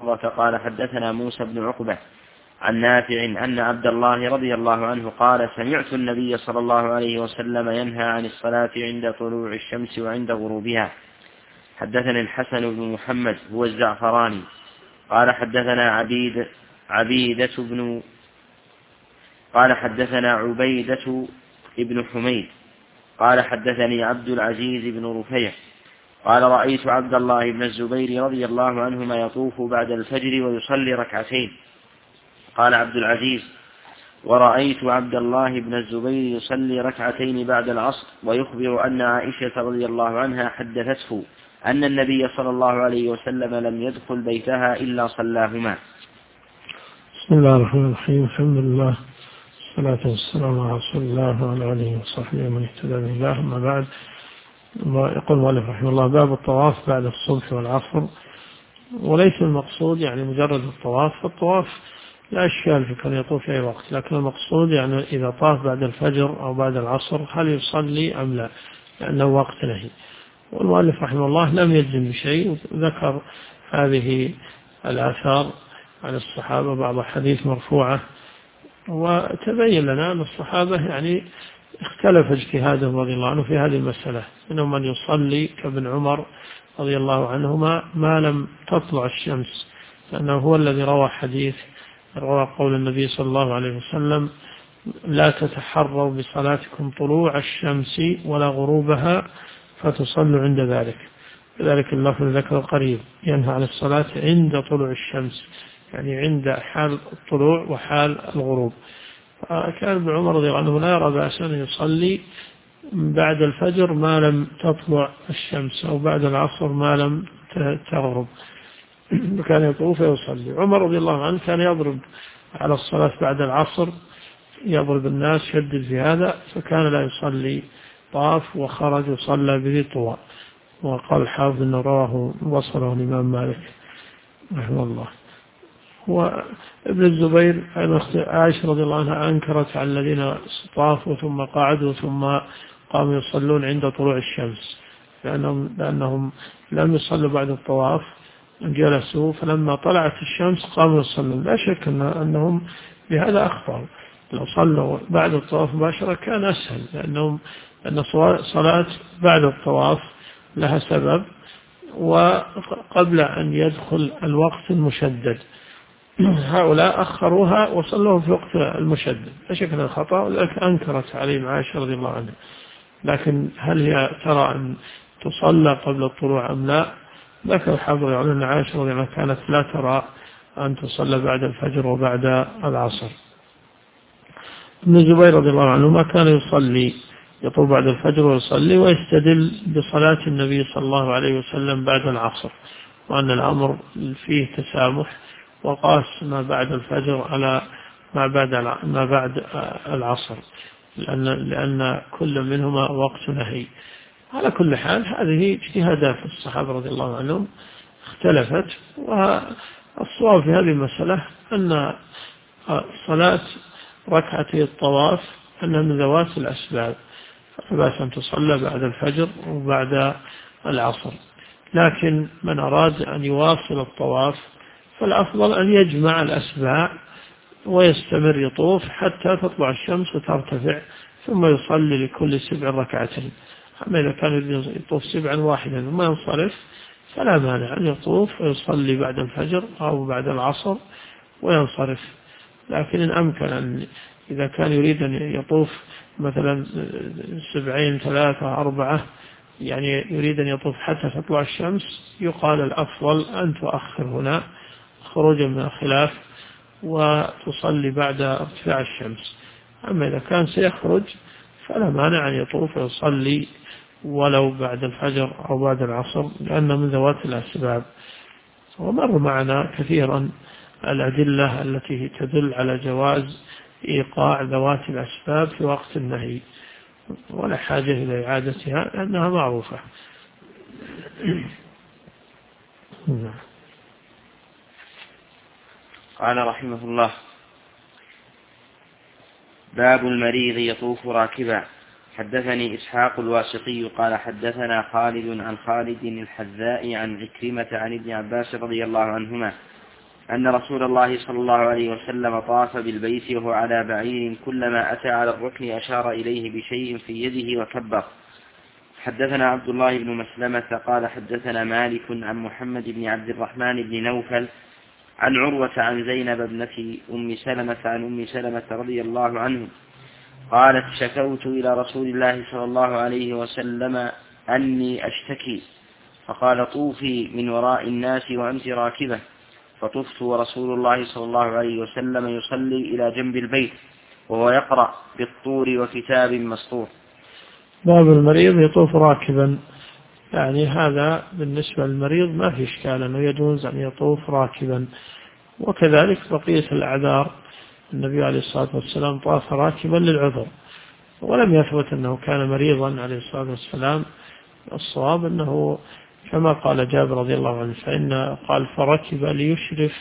مرة قال حدثنا موسى بن عقبة عن نافع أن عبد الله رضي الله عنه قال سمعت النبي صلى الله عليه وسلم ينهى عن الصلاة عند طلوع الشمس وعند غروبها. حدثنا الحسن بن محمد هو الزعفراني قال حدثنا عبيدة ابن حميد قال حدثني عبد العزيز بن رفيع قال رأيت عبد الله بن الزبير رضي الله عنهما يطوف بعد الفجر ويصلي ركعتين. قال عبد العزيز ورأيت عبد الله بن الزبير يصلي ركعتين بعد العصر ويخبر أن عائشة رضي الله عنها حدثته أن النبي صلى الله عليه وسلم لم يدخل بيتها إلا صلاهما. بسم الله الرحمن الرحيم. الحمد لله والصلاة والسلام على رسول الله وعلى آله وصحبه ومن اهتدى بهداه. أما بعد، يقول المؤلف رحمه الله: باب الطواف بعد الصبح والعصر. وليس المقصود يعني مجرد الطواف، فالطواف لا إشكال في كان يطوف في أي وقت، لكن المقصود يعني إذا طاف بعد الفجر أو بعد العصر هل يصلي أم لا، لأنه وقت نهي. والمؤلف رحمه الله لم يجزم بشيء، ذكر هذه الآثار عن الصحابة، بعض حديث مرفوعة، وتبين لنا أن الصحابة يعني اختلف اجتهادهم رضي الله عنه في هذه المسألة. منهم من يصلي كابن عمر رضي الله عنهما ما لم تطلع الشمس، لأنه هو الذي روى قول النبي صلى الله عليه وسلم: لا تتحروا بصلاتكم طلوع الشمس ولا غروبها فتصلوا عند ذلك. لذلك اللفظ ذكر قريب ينهى عن الصلاة عند طلوع الشمس، يعني عند حال الطلوع وحال الغروب. فكان ابن عمر رضي الله عنه لا يرى بأسا أن يصلي بعد الفجر ما لم تطلع الشمس، أو بعد العصر ما لم تغرب، كان يطوف ويصلي. عمر رضي الله عنه كان يضرب على الصلاة بعد العصر، يضرب الناس، شدد في هذا، فكان لا يصلي، طاف وخرج وصلى بذي طوى. وقال الحافظ أنه رواه وصله الإمام مالك رحمه الله. وابن الزبير عائشة رضي الله عنها أنكرت على الذين طافوا ثم قعدوا ثم قاموا يصلون عند طلوع الشمس، لأنهم لم يصلوا بعد الطواف، جلسوا فلما طلعت الشمس قاموا يصلون. لا شك أنهم بهذا أخطأوا. لو صلوا بعد الطواف مباشرة كان أسهل، لأن صلاة بعد الطواف لها سبب، وقبل أن يدخل الوقت المشدد. هؤلاء أخروها وصلوها في وقت المشدد، لا شك أن الخطأ، ولذلك أنكرت عليهم عائشة رضي الله عنها. لكن هل هي ترى أن تصلى قبل الطلوع أم لا؟ ذكر الحافظ أن عائشة رضي الله عنها كانت لا ترى أن تصلى بعد الفجر وبعد العصر. ابن الزبير رضي الله عنه ما كان يصلي، يطوف بعد الفجر ويصلي، ويستدل بصلاة النبي صلى الله عليه وسلم بعد العصر، وأن الأمر فيه تسامح، وقاس ما بعد الفجر على ما بعد العصر، لأن كل منهما وقت نهي. على كل حال هذه اجتهادات الصحابة رضي الله عنهم اختلفت، والصواب في هذه المسألة أن صلاة ركعتي الطواف أنها من ذوات الأسباب، فلا بأس أن تصلى بعد الفجر وبعد العصر. لكن من أراد أن يواصل الطواف فالأفضل أن يجمع الأسباع ويستمر يطوف حتى تطلع الشمس وترتفع، ثم يصلي لكل 7 ركعتين. أما إذا كان يطوف 7 واحدا ثم ينصرف فلا مانع أن يطوف ويصلي بعد الفجر أو بعد العصر وينصرف. لكن إن أمكن أن إذا كان يريد أن يطوف مثلا 7 3 4، يعني يريد أن يطوف حتى تطلع الشمس، يقال الأفضل أن تؤخر هنا خروجا من الخلاف وتصلي بعد ارتفاع الشمس. أما إذا كان سيخرج فلا مانع أن يطوف ويصلي ولو بعد الفجر أو بعد العصر، لأنه من ذوات الأسباب. ومر معنا كثيرا الأدلة التي تدل على جواز إيقاع ذوات الأسباب في وقت النهي، ولا حاجة إلى إعادتها لأنها معروفة. قال رحمه الله: باب المريض يطوف راكبا. حدثني إسحاق الواسطي قال حدثنا خالد عن خالد الحذاء عن عكرمة عن ابن عباس رضي الله عنهما أن رسول الله صلى الله عليه وسلم طاف بالبيت وهو على بعير، كلما أتى على الركن أشار إليه بشيء في يده وكبر. حدثنا عبد الله بن مسلمة قال حدثنا مالك عن محمد بن عبد الرحمن بن نوفل عن عروة عن زينب ابنة أم سلمة عن أم سلمة رضي الله عنه قالت شكوت إلى رسول الله صلى الله عليه وسلم أني أشتكي، فقال طوفي من وراء الناس وأنت راكبة، فطفت ورسول الله صلى الله عليه وسلم يصلي إلى جنب البيت وهو يقرأ بالطور وكتاب مسطور. باب المريض يطوف راكبا، يعني هذا بالنسبة للمريض ما في إشكال أنه يجوز أن يطوف راكبا، وكذلك بقية الأعذار. النبي عليه الصلاة والسلام طاف راكبا للعذر، ولم يثبت أنه كان مريضا عليه الصلاة والسلام. الصواب أنه كما قال جابر رضي الله عنه، فإن قال فركب ليشرف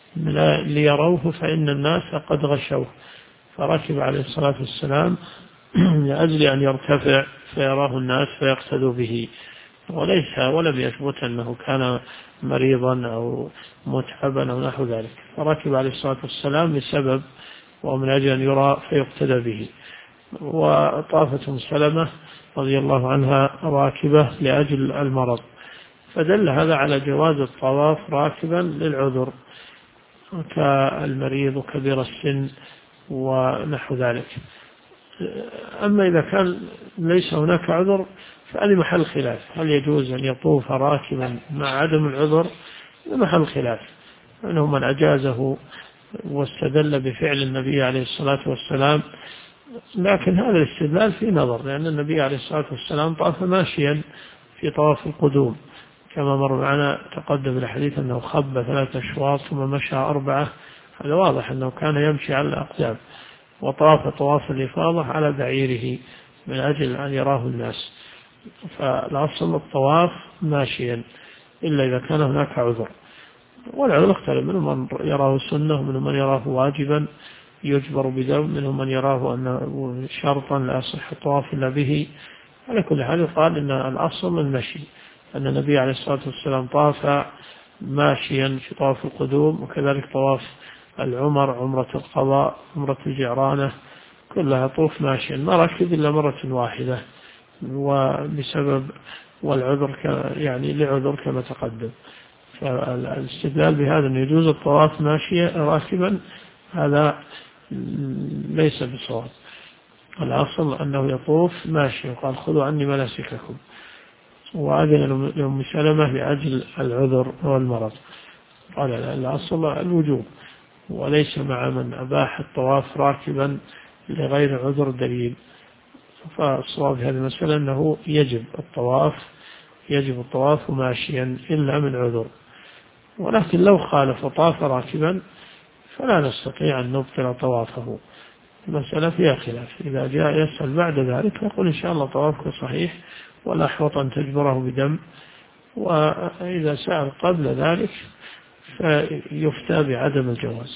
ليروه فإن الناس قد غشوه، فركب عليه الصلاة والسلام لأجل أن يرتفع فيراه الناس فيقتدوا به، ولم يثبت أنه كان مريضا أو متعبا أو نحو ذلك. فركب عليه الصلاة والسلام لسبب، ومن أجل أن يرى فيقتدى به. وطافت أم سلمة رضي الله عنها راكبة لأجل المرض، فدل هذا على جواز الطواف راكبا للعذر كالمريض وكبير السن ونحو ذلك. أما إذا كان ليس هناك عذر فهذا محل خلاف، هل يجوز أن يطوف راكبا مع عدم العذر؟ محل خلاف، أنه من أجازه واستدل بفعل النبي عليه الصلاة والسلام. لكن هذا الاستدلال فيه نظر، لأن النبي عليه الصلاة والسلام طاف ماشيا في طواف القدوم، كما مر معنا تقدم الحديث أنه خب 3 أشواط ثم مشى 4. هذا واضح أنه كان يمشي على الأقدام، وطاف طواف الإفاضة على بعيره من أجل أن يراه الناس. فالأصل الطواف ماشيا إلا إذا كان هناك عذر، والعذر اختلف، منهم من يراه سنة ومنهم من يراه واجبا يجبر بدم، منهم من يراه أنه شرطا لا يصح الطواف إلا به. على كل حال يقال أن الأصل المشي، أن النبي عليه الصلاة والسلام طاف ماشيا في طواف القدوم، وكذلك طواف العمر، عمرة القضاء، عمرة الجعرانة، كلها طوف ماشيا، ما ركب إلا مرة واحدة، وبسبب والعذر يعني لعذر كما تقدم. فالاستدلال بهذا أن يجوز الطواف ماشيا راكبا هذا ليس بصواب. الأصل أنه يطوف ماشيا، قال خذوا عني مناسككم، وأذن لأم سلمة لأجل العذر والمرض، قال الأصل الوجوب، وليس مع من أباح الطواف راكبا لغير عذر دليل. فالصواب في هذه المسألة أنه يجب الطواف ماشيا إلا من عذر. ولكن لو خالف طاف راكبا فلا نستطيع أن نبطل طوافه، المسألة فيها خلاف. إذا جاء يسأل بعد ذلك يقول إن شاء الله طوافك صحيح ولا أحوط أن تجبره بدم، وإذا سأل قبل ذلك فيفتى بعدم الجواز.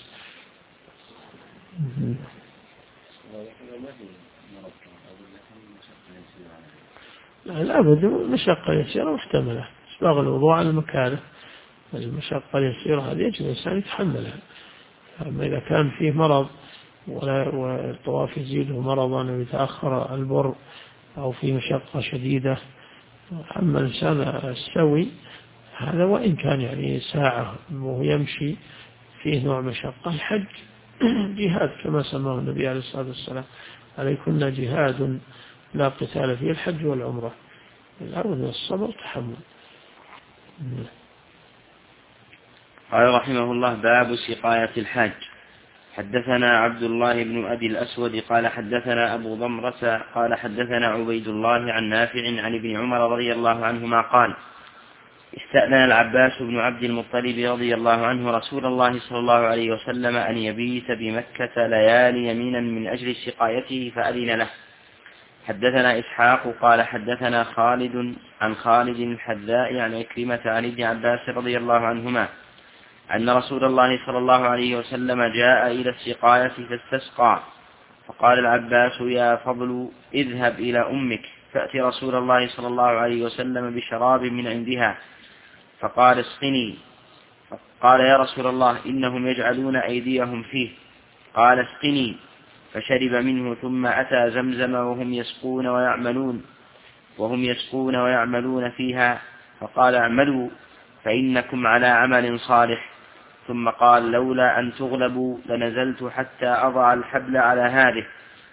لا أبدا، مشقة يسيرة محتملة، إسباغ الوضوء على المكاره، المشقة اليسيرة هذه يجب الإنسان يتحملها. أما إذا كان فيه مرض والطواف يزيده مرضا ويتأخر البر أو في مشقة شديدة، أما الإنسان السوي هذا وإن كان يعني ساعة وهو يمشي فيه نوع مشقة، الحج جهاد كما سماه النبي عليه الصلاة والسلام، عليكن جهاد لا قتال فيه الحج والعمرة، الأرض والصبر تحمل. قال رحمه الله باب سقاية الحاج. حدثنا عبد الله بن أبي الأسود قال حدثنا أبو ضمرة قال حدثنا عبيد الله عن نافع عن ابن عمر رضي الله عنهما قال استأذن العباس بن عبد المطلب رضي الله عنه رسول الله صلى الله عليه وسلم أن يبيت بمكة ليالي يمينا من أجل سقايته فأذن له. حدثنا إسحاق قال حدثنا خالد عن خالد الحذاء عن عكرمة عن ابن عباس رضي الله عنهما أن رسول الله صلى الله عليه وسلم جاء إلى السقاية فاستسقى، فقال العباس يا فضل اذهب إلى أمك فأتي رسول الله صلى الله عليه وسلم بشراب من عندها، فقال اسقني، قال يا رسول الله إنهم يجعلون أيديهم فيه. قال اسقني، فشرب منه ثم أتى زمزم وهم يسقون ويعملون فيها، فقال اعملوا فإنكم على عمل صالح. ثم قال لولا أن تغلبوا لنزلت حتى أضع الحبل على هذه،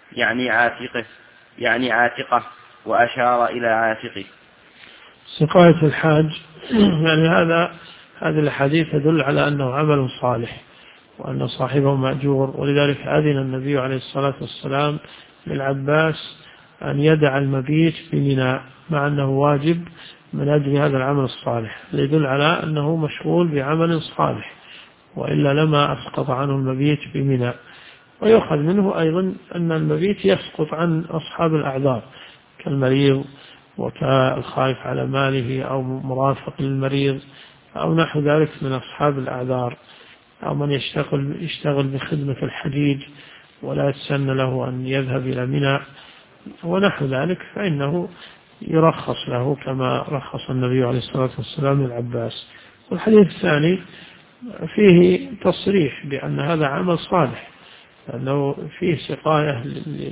يعني عاتقه، وأشار إلى عاتقه. سقاية الحاج يعني هذه الحديث تدل على أنه عمل صالح وأن صاحبه مأجور، ولذلك أذن النبي عليه الصلاة والسلام للعباس أن يدع المبيت بمنى مع أنه واجب من أجل هذا العمل الصالح، يدل على أنه مشغول بعمل صالح، وإلا لما أسقط عنه المبيت بمنى. ويؤخذ منه أيضا أن المبيت يسقط عن أصحاب الأعذار كالمريض وكالخائف على ماله أو مرافق للمريض أو نحو ذلك من أصحاب الأعذار، أو من يشتغل بخدمة الحجيج ولا يتسن له أن يذهب إلى منى ونحو ذلك، فإنه يرخص له كما رخص النبي عليه الصلاة والسلام للعباس. والحديث الثاني فيه تصريح بأن هذا عمل صالح، لأنه فيه سقاية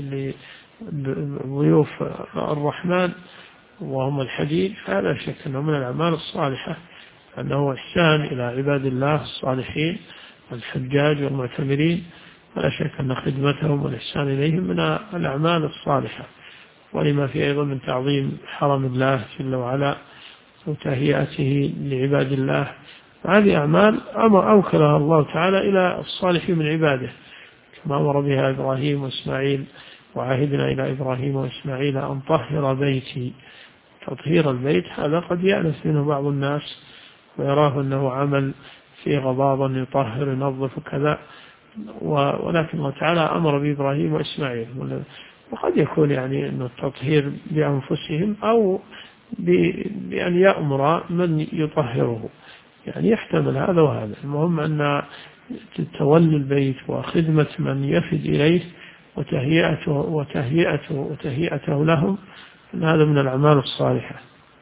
لضيوف الرحمن وهم الحجيج، فلا شك أنه من الأعمال الصالحة، أنه إحسان إلى عباد الله الصالحين الحجاج والمعتمرين، فلا شك أن خدمتهم والإحسان إليهم من الأعمال الصالحة، ولما فيه أيضا من تعظيم حرم الله جل وعلا وتهيئته لعباد الله. هذه أعمال أوكلها الله تعالى إلى الصالحين من عباده كما أمر بها إبراهيم وإسماعيل، وعهدنا إلى إبراهيم وإسماعيل أن طهر بيتي. تطهير البيت هذا قد يأنس منه بعض الناس ويراه أنه عمل فيه غضاضا يطهر ينظف وكذا، ولكن الله تعالى أمر بإبراهيم وإسماعيل. وقد يكون يعني أن التطهير بأنفسهم أو بأن يأمر من يطهره، يعني يحتمل هذا وهذا. المهم أن تولي البيت وخدمة من يفد إليه وتهيئته لهم، هذا من الأعمال الصالحة.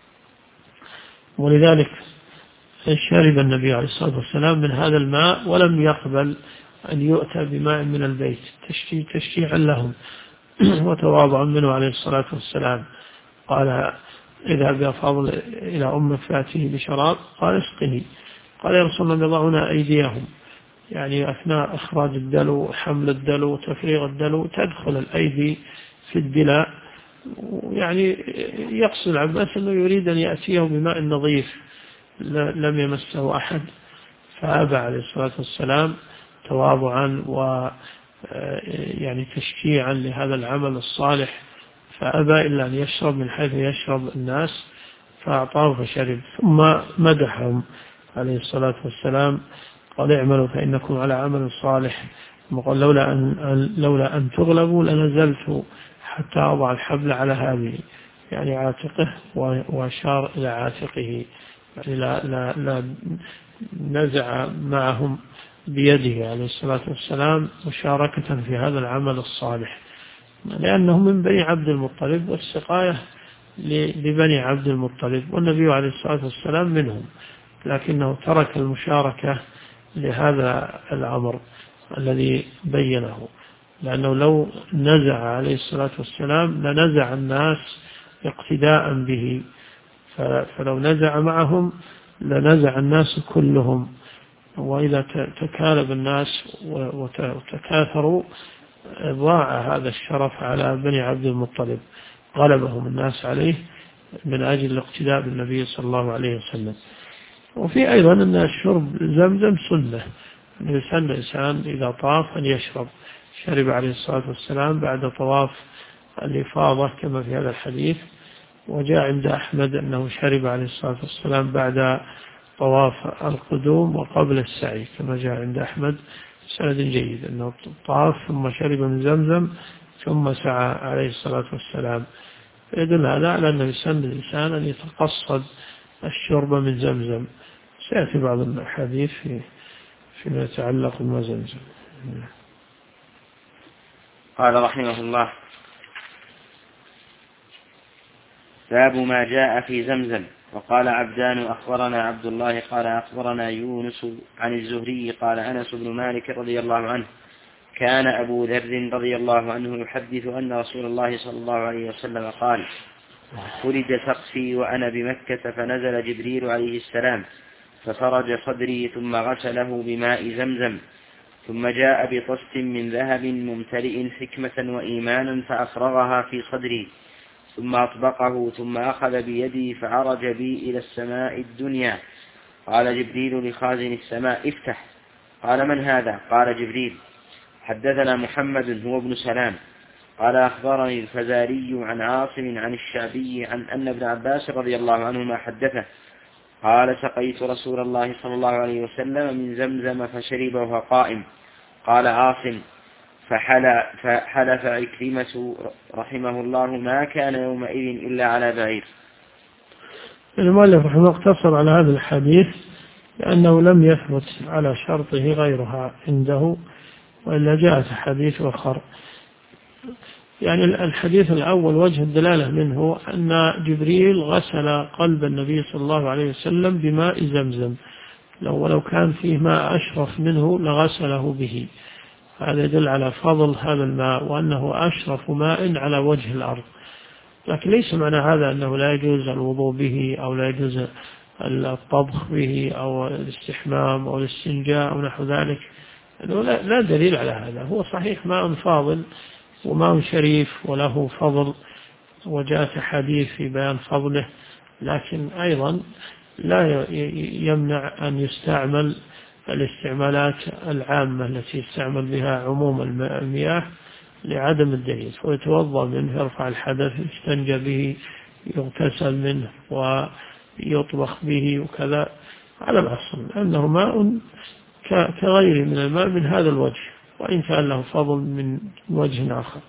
ولذلك شرب النبي عليه الصلاة والسلام من هذا الماء ولم يقبل أن يؤتى بماء من البيت تشجيعا لهم وتواضعا منه عليه الصلاة والسلام. قال اذهب يا فاضل إلى أمك فأتيه بشراب، قال اسقني. قال يا رسول الله يضعون أيديهم، يعني أثناء إخراج الدلو حمل الدلو تفريغ الدلو تدخل الأيدي في الدلاء، يعني يقصد العباس أنه يريد أن يأتيه بماء نظيف لم يمسه أحد، فأبى عليه الصلاة والسلام تواضعا يعني تشجيعا لهذا العمل الصالح، فأبى إلا أن يشرب من حيث يشرب الناس، فأعطاه فشرب. ثم مدحهم عليه الصلاة والسلام، قال اعملوا فإنكم على عمل صالح، وقال لولا أن تغلبوا لنزلت حتى أضع الحبل على هذه، يعني عاتقه، وأشار إلى عاتقه، يعني لا نزع معهم بيده عليه الصلاة والسلام مشاركة في هذا العمل الصالح، لأنه من بني عبد المطلب، والسقاية لبني عبد المطلب، والنبي عليه الصلاة والسلام منهم، لكنه ترك المشاركة لهذا الأمر الذي بينه، لأنه لو نزع عليه الصلاة والسلام لنزع الناس اقتداء به، فلو نزع معهم لنزع الناس كلهم، وإذا تكالب الناس وتكاثروا ضاع هذا الشرف على بني عبد المطلب، غلبهم الناس عليه من أجل الاقتداء بالنبي صلى الله عليه وسلم. وفي أيضا أن الشرب زمزم سنة، يسن الإنسان إذا طاف أن يشرب. شرب عليه الصلاة والسلام بعد طواف الإفاضة كما في هذا الحديث، وجاء عند أحمد أنه شرب عليه الصلاة والسلام بعد طواف القدوم وقبل السعي كما جاء عند أحمد سند جيد، أنه طاف ثم شرب من زمزم ثم سعى عليه الصلاة والسلام. يدل هذا على أنه يسن الإنسان أن يتقصد الشرب من زمزم. سيأتي بعض الحديث فيما يتعلق بما زمزم. قال رحمه الله: باب ما جاء في زمزم. وقال عبدان أخبرنا عبد الله قال أخبرنا يونس عن الزهري قال أنس بن مالك رضي الله عنه كان أبو ذر رضي الله عنه يحدث أن رسول الله صلى الله عليه وسلم قال ولد سقفي وأنا بمكة فنزل جبريل عليه السلام ففرج صدري ثم غسله بماء زمزم ثم جاء بطست من ذهب ممتلئ حكمة وإيمانا فأفرغها في صدري ثم أطبقه ثم أخذ بيدي فعرج بي إلى السماء الدنيا. قال جبريل لخازن السماء افتح. قال من هذا؟ قال جبريل. حدثنا محمد هو ابن سلام قال أخبرني الفزاري عن عاصم عن الشعبي عن أن ابن عباس رضي الله عنهما حدثه قال سقيت رسول الله صلى الله عليه وسلم من زمزم فشرب وهو قائم. قال عاصم فحلف عكرمة رحمه الله ما كان يومئذ إلا على بعير. المؤلف رحمه الله اقتصر على هذا الحديث لأنه لم يثبت على شرطه غيرها عنده، وإلا جاءت حديث آخر. يعني الحديث الأول وجه الدلالة منه أن جبريل غسل قلب النبي صلى الله عليه وسلم بماء زمزم، ولو كان فيه ماء أشرف منه لغسله به. هذا يدل على فضل هذا الماء وأنه أشرف ماء على وجه الأرض. لكن ليس معنى هذا أنه لا يجوز الوضوء به أو لا يجوز الطبخ به أو الاستحمام أو الاستنجاء أو نحو ذلك، لا دليل على هذا. هو صحيح ماء فاضل وماء شريف وله فضل، وجاءت حديث في بيان فضله، لكن أيضا لا يمنع أن يستعمل الاستعمالات العامة التي يستعمل بها عموم المياه لعدم الدليل. ويتوضأ منه، يرفع الحدث، يستنجى به، يغتسل منه ويطبخ به وكذا، على الأصل أنه ماء كغيره من الماء من هذا الوجه، وإن كان له فضل من وجه آخر.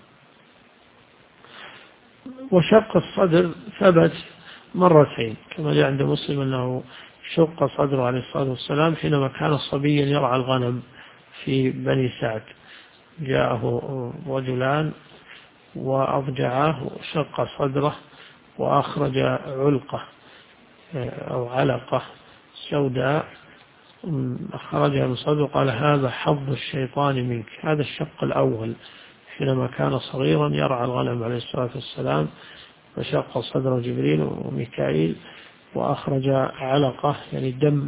وشق الصدر ثبت مرتين كما جاء عند مسلم أنه شق صدره عليه الصلاة والسلام حينما كان صبيا يرعى الغنم في بني سعد. جاءه رجلان وأضجعاه وشق صدره وأخرج علقة أو علقة سوداء أخرجها من صدره، قال هذا حظ الشيطان منك. هذا الشق الأول حينما كان صغيرا يرعى الغنم عليه الصلاة والسلام، فشق صدره جبريل وميكائيل وأخرج علقة يعني دم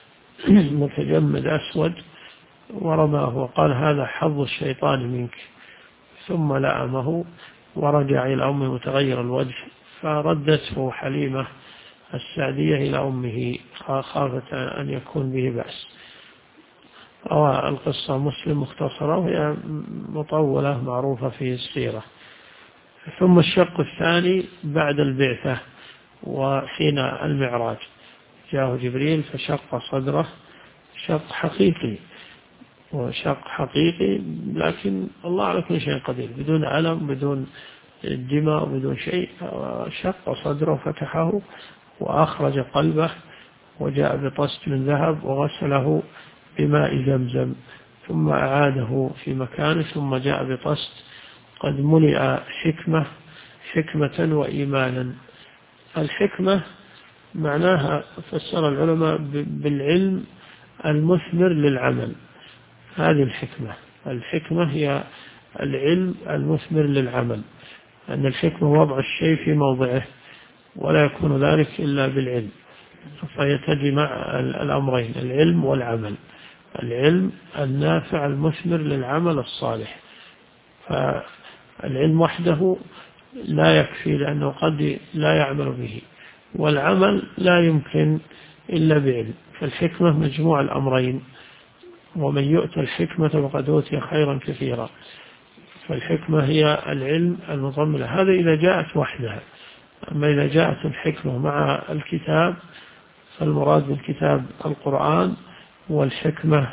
متجمد أسود ورماه وقال هذا حظ الشيطان منك. ثم لأمه ورجع إلى أمه متغير الوجه، فردته حليمة السعدية إلى أمه خافت أن يكون به بأس. روى القصة مسلم مختصرة وهي مطولة معروفة في السيرة. ثم الشق الثاني بعد البعثة وحين المعراج جاءه جبريل فشق صدره شق حقيقي، وشق حقيقي لكن الله على كل شيء قدير، بدون ألم بدون دماء بدون شيء. شق صدره فتحه وأخرج قلبه وجاء بطست من ذهب وغسله بماء زمزم ثم أعاده في مكانه، ثم جاء بطست قد ملئ حكمة وإيمانا. الحكمة معناها فسر العلماء بالعلم المثمر للعمل. هذه الحكمة هي العلم المثمر للعمل، أن الحكمة وضع الشيء في موضعه ولا يكون ذلك إلا بالعلم، فيتجمع الأمرين العلم والعمل، العلم النافع المثمر للعمل الصالح. فالعلم وحده لا يكفي لأنه قد لا يعمل به، والعمل لا يمكن إلا بعلم. فالحكمة مجموع الأمرين، ومن يؤتى الحكمة فقد أوتي خيرا كثيرا. فالحكمة هي العلم المضمن، هذا إذا جاءت وحدها. أما إذا جاءت الحكمة مع الكتاب فالمراد بالكتاب القرآن، والحكمة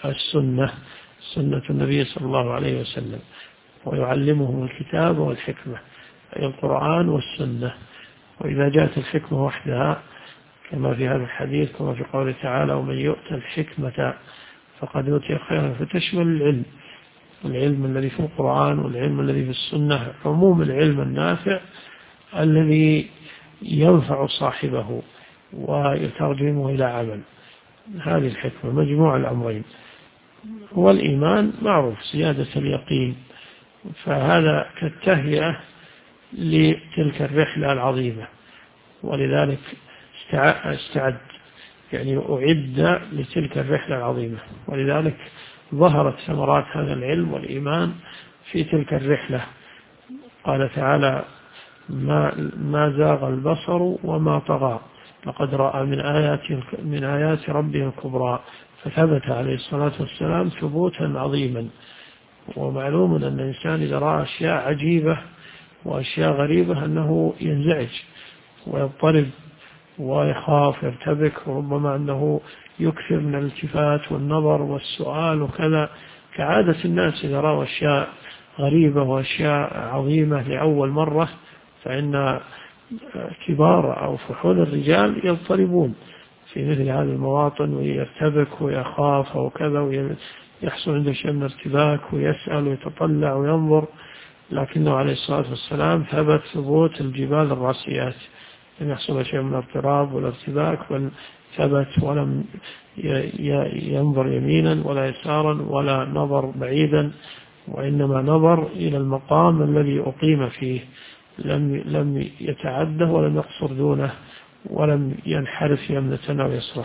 سنة النبي صلى الله عليه وسلم، ويعلمهم الكتاب والحكمة أي القرآن والسنة. وإذا جاءت الحكمة وحدها كما في هذا الحديث كما في قوله تعالى ومن يؤتى الحكمة فقد أوتي خيرا، فتشمل العلم الذي في القرآن والعلم الذي في السنة، عموم العلم النافع الذي ينفع صاحبه ويترجمه إلى عمل. هذه الحكمة مجموع الأمرين. والإيمان معروف زيادة اليقين، فهذا كالتهيئة لتلك الرحلة العظيمة، ولذلك استعد يعني أعد لتلك الرحلة العظيمة، ولذلك ظهرت ثمرات هذا العلم والإيمان في تلك الرحلة. قال تعالى: ما زاغ البصر وما طغى لقد رأى من آيات ربه الكبرى. فثبت عليه الصلاة والسلام ثبوتا عظيما. ومعلوم أن الإنسان إذا رأى أشياء عجيبة وأشياء غريبة أنه ينزعج ويضطرب ويخاف يرتبك، وربما أنه يكثر من الالتفات والنظر والسؤال وكذا، كعادة الناس إذا رأوا أشياء غريبة وأشياء عظيمة لأول مرة، فإن كبار أو فحول الرجال يضطربون في مثل هذه المواطن ويرتبك ويخاف وكذا، ويحصل عنده شيء من ارتباك ويسأل ويتطلع وينظر. لكنه عليه الصلاة والسلام ثبت ثبوت الجبال الراسيات، لم يحصل شيء من الاضطراب والارتباك، بل ثبت ولم ينظر يمينا ولا يسارا ولا نظر بعيدا، وإنما نظر إلى المقام الذي أقيم فيه، لم يتعده ولم يقصر دونه ولم ينحرف يمنة أو يسرى.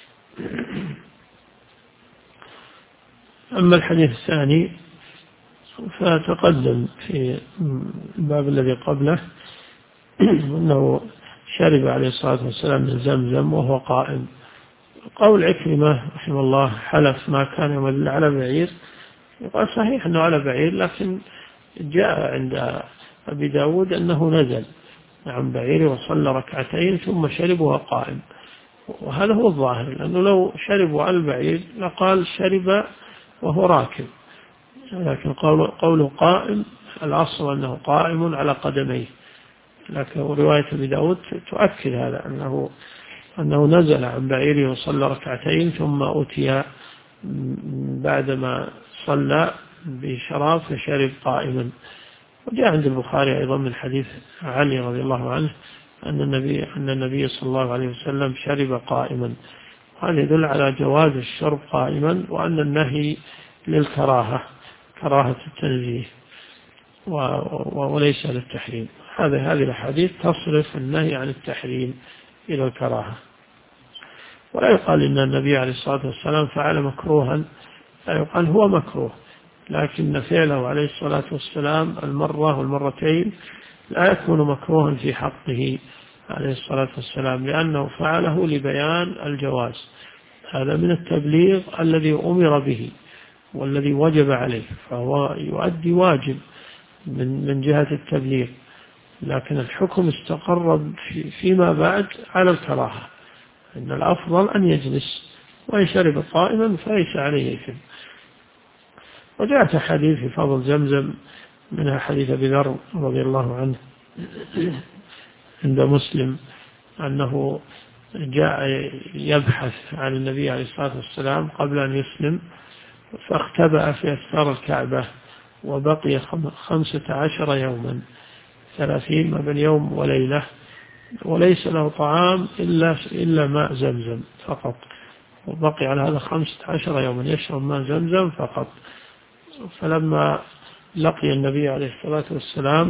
أما الحديث الثاني فتقدم في الباب الذي قبله أنه شرب عليه الصلاة والسلام من زمزم وهو قائم. قول عكرمة رحمه الله: حلف ما كان يوم على بعير. يقال صحيح أنه على بعير، لكن جاء عند أبي داود أنه نزل عن بعير وصلى ركعتين ثم شرب وهو قائم، وهذا هو الظاهر، لأنه لو شرب على البعير لقال شرب وهو راكب، لكن قوله قائم الأصل أنه قائم على قدميه. لكن رواية أبي داود تؤكد هذا، أنه نزل عن بعيره وصلى ركعتين ثم أتي بعدما صلى بشراب فشرب قائما. وجاء عند البخاري أيضا من حديث علي رضي الله عنه أن النبي صلى الله عليه وسلم شرب قائما. هذا يدل على جواز الشرب قائما، وأن النهي للكراهة، كراهة التنزيه وليس للتحريم. هذه الأحاديث تصرف النهي عن التحريم إلى الكراهة. ولا يقال إن النبي عليه الصلاة والسلام فعل مكروها، لا يقال هو مكروه، لكن فعله عليه الصلاة والسلام المرة والمرتين لا يكون مكروها في حقه عليه الصلاة والسلام، لأنه فعله لبيان الجواز. هذا من التبليغ الذي أمر به والذي وجب عليه، فهو يؤدي واجب من جهة التبليغ، لكن الحكم استقر فيما بعد على الكراهة، إن الأفضل أن يجلس، وإن شرب قائما فليس عليه إثم. وجاءت حديث في فضل زمزم، منها حديث أبي ذر رضي الله عنه عند مسلم أنه جاء يبحث عن النبي عليه الصلاة والسلام قبل أن يسلم، فاختبأ في أستار الكعبة وبقي 15 يوما، 30 ما بين يوم وليلة، وليس له طعام إلا ماء زمزم فقط، وبقي على هذا 15 يوما يشرب ماء زمزم فقط. فلما لقي النبي عليه الصلاة والسلام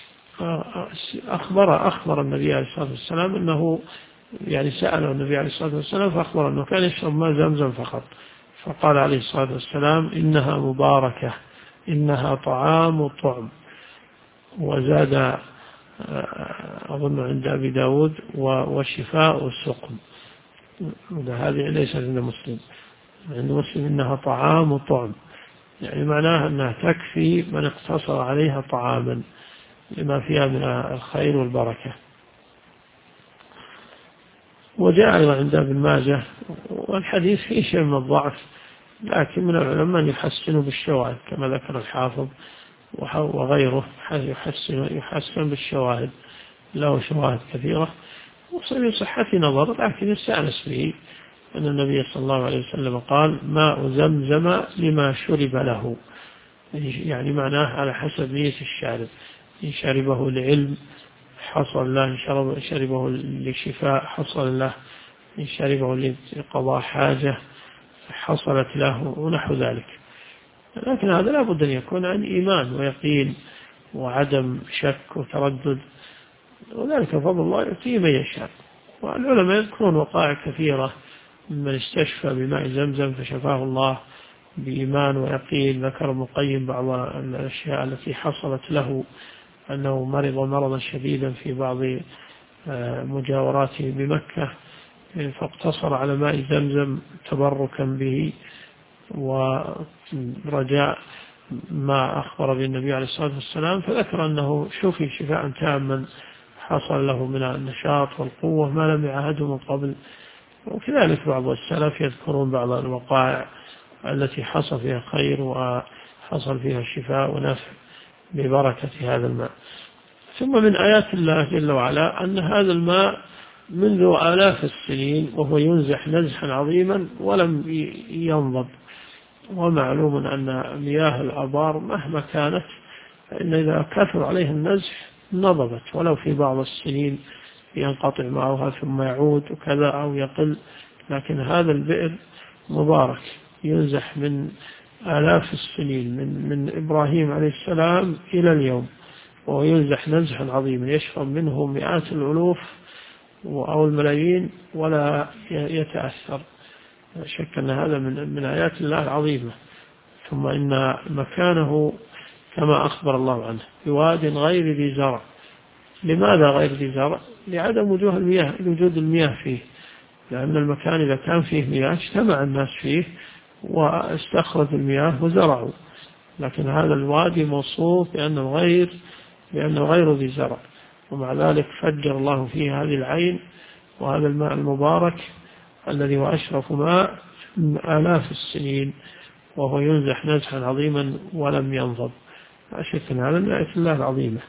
أخبر النبي عليه الصلاة والسلام أنه يعني سأله النبي عليه الصلاة والسلام فأخبر أنه كان يشرب ماء زمزم فقط، فقال عليه الصلاة والسلام: إنها مباركة، إنها طعام طعم. وزاد أظن عند أبي داود وشفاء السقم، هذه ليست عند مسلم. عند مسلم إنها طعام طعم، يعني معناها أنها تكفي من اقتصر عليها طعاما لما فيها من الخير والبركة. وجاء أيضا عند ابن ماجه، والحديث فيه شيء من الضعف، لكن من العلماء يحسن بالشواهد كما ذكر الحافظ وغيره، يحسن بالشواهد، له شواهد كثيرة وصل صحة نظر، لكن يستأنس به أن النبي صلى الله عليه وسلم قال: ماء زمزم لما شرب له، يعني معناه على حسب نية الشارب، إن شربه لعلم حصل له إن شربه لشفاء، حصل له إن شربه لقضاء حاجة حصلت له ونحو ذلك. لكن هذا لا بد أن يكون عن إيمان ويقين وعدم شك وتردد، وذلك فضل الله يؤتيه من يشاء. والعلماء يذكرون وقائع كثيرة من استشفى بماء زمزم فشفاه الله بإيمان ويقين. ذكر ابن القيم بعض الأشياء التي حصلت له، أنه مرض مرضا شديدا في بعض مجاوراته بمكة، فاقتصر على ماء زمزم تبركا به ورجاء ما أخبر بالنبي عليه الصلاة والسلام، فذكر أنه شفي شفاء تاما حصل له من النشاط والقوة ما لم يعهده من قبل. وكذلك بعض السلف يذكرون بعض الوقائع التي حصل فيها خير وحصل فيها شفاء ونفع ببركة هذا الماء. ثم من آيات الله جل وعلا أن هذا الماء منذ آلاف السنين وهو ينزح نزحا عظيما ولم ينضب. ومعلوم أن مياه الآبار مهما كانت فإن إذا كثر عليها النزح نضبت، ولو في بعض السنين ينقطع معها ثم يعود وكذا أو يقل. لكن هذا البئر مبارك ينزح من آلاف السنين من إبراهيم عليه السلام إلى اليوم، وينزح نزحا عظيما يشرب منه مئات الألوف أو الملايين ولا يتأثر. شك أن هذا من آيات الله العظيمة. ثم إن مكانه كما أخبر الله عنه بواد غير ذي زرع. لماذا غير ذي زرع؟ لعدم وجود المياه فيه، لأن المكان إذا كان فيه مياه اجتمع الناس فيه واستخرج المياه وزرعوا. لكن هذا الوادي موصوف بأنه غير ذي زرع، ومع ذلك فجر الله فيه هذه العين وهذا الماء المبارك الذي هو أشرف ماء من آلاف السنين، وهو ينزح نزحا عظيما ولم ينضب. أشك أن هذا من آيات الله العظيمة.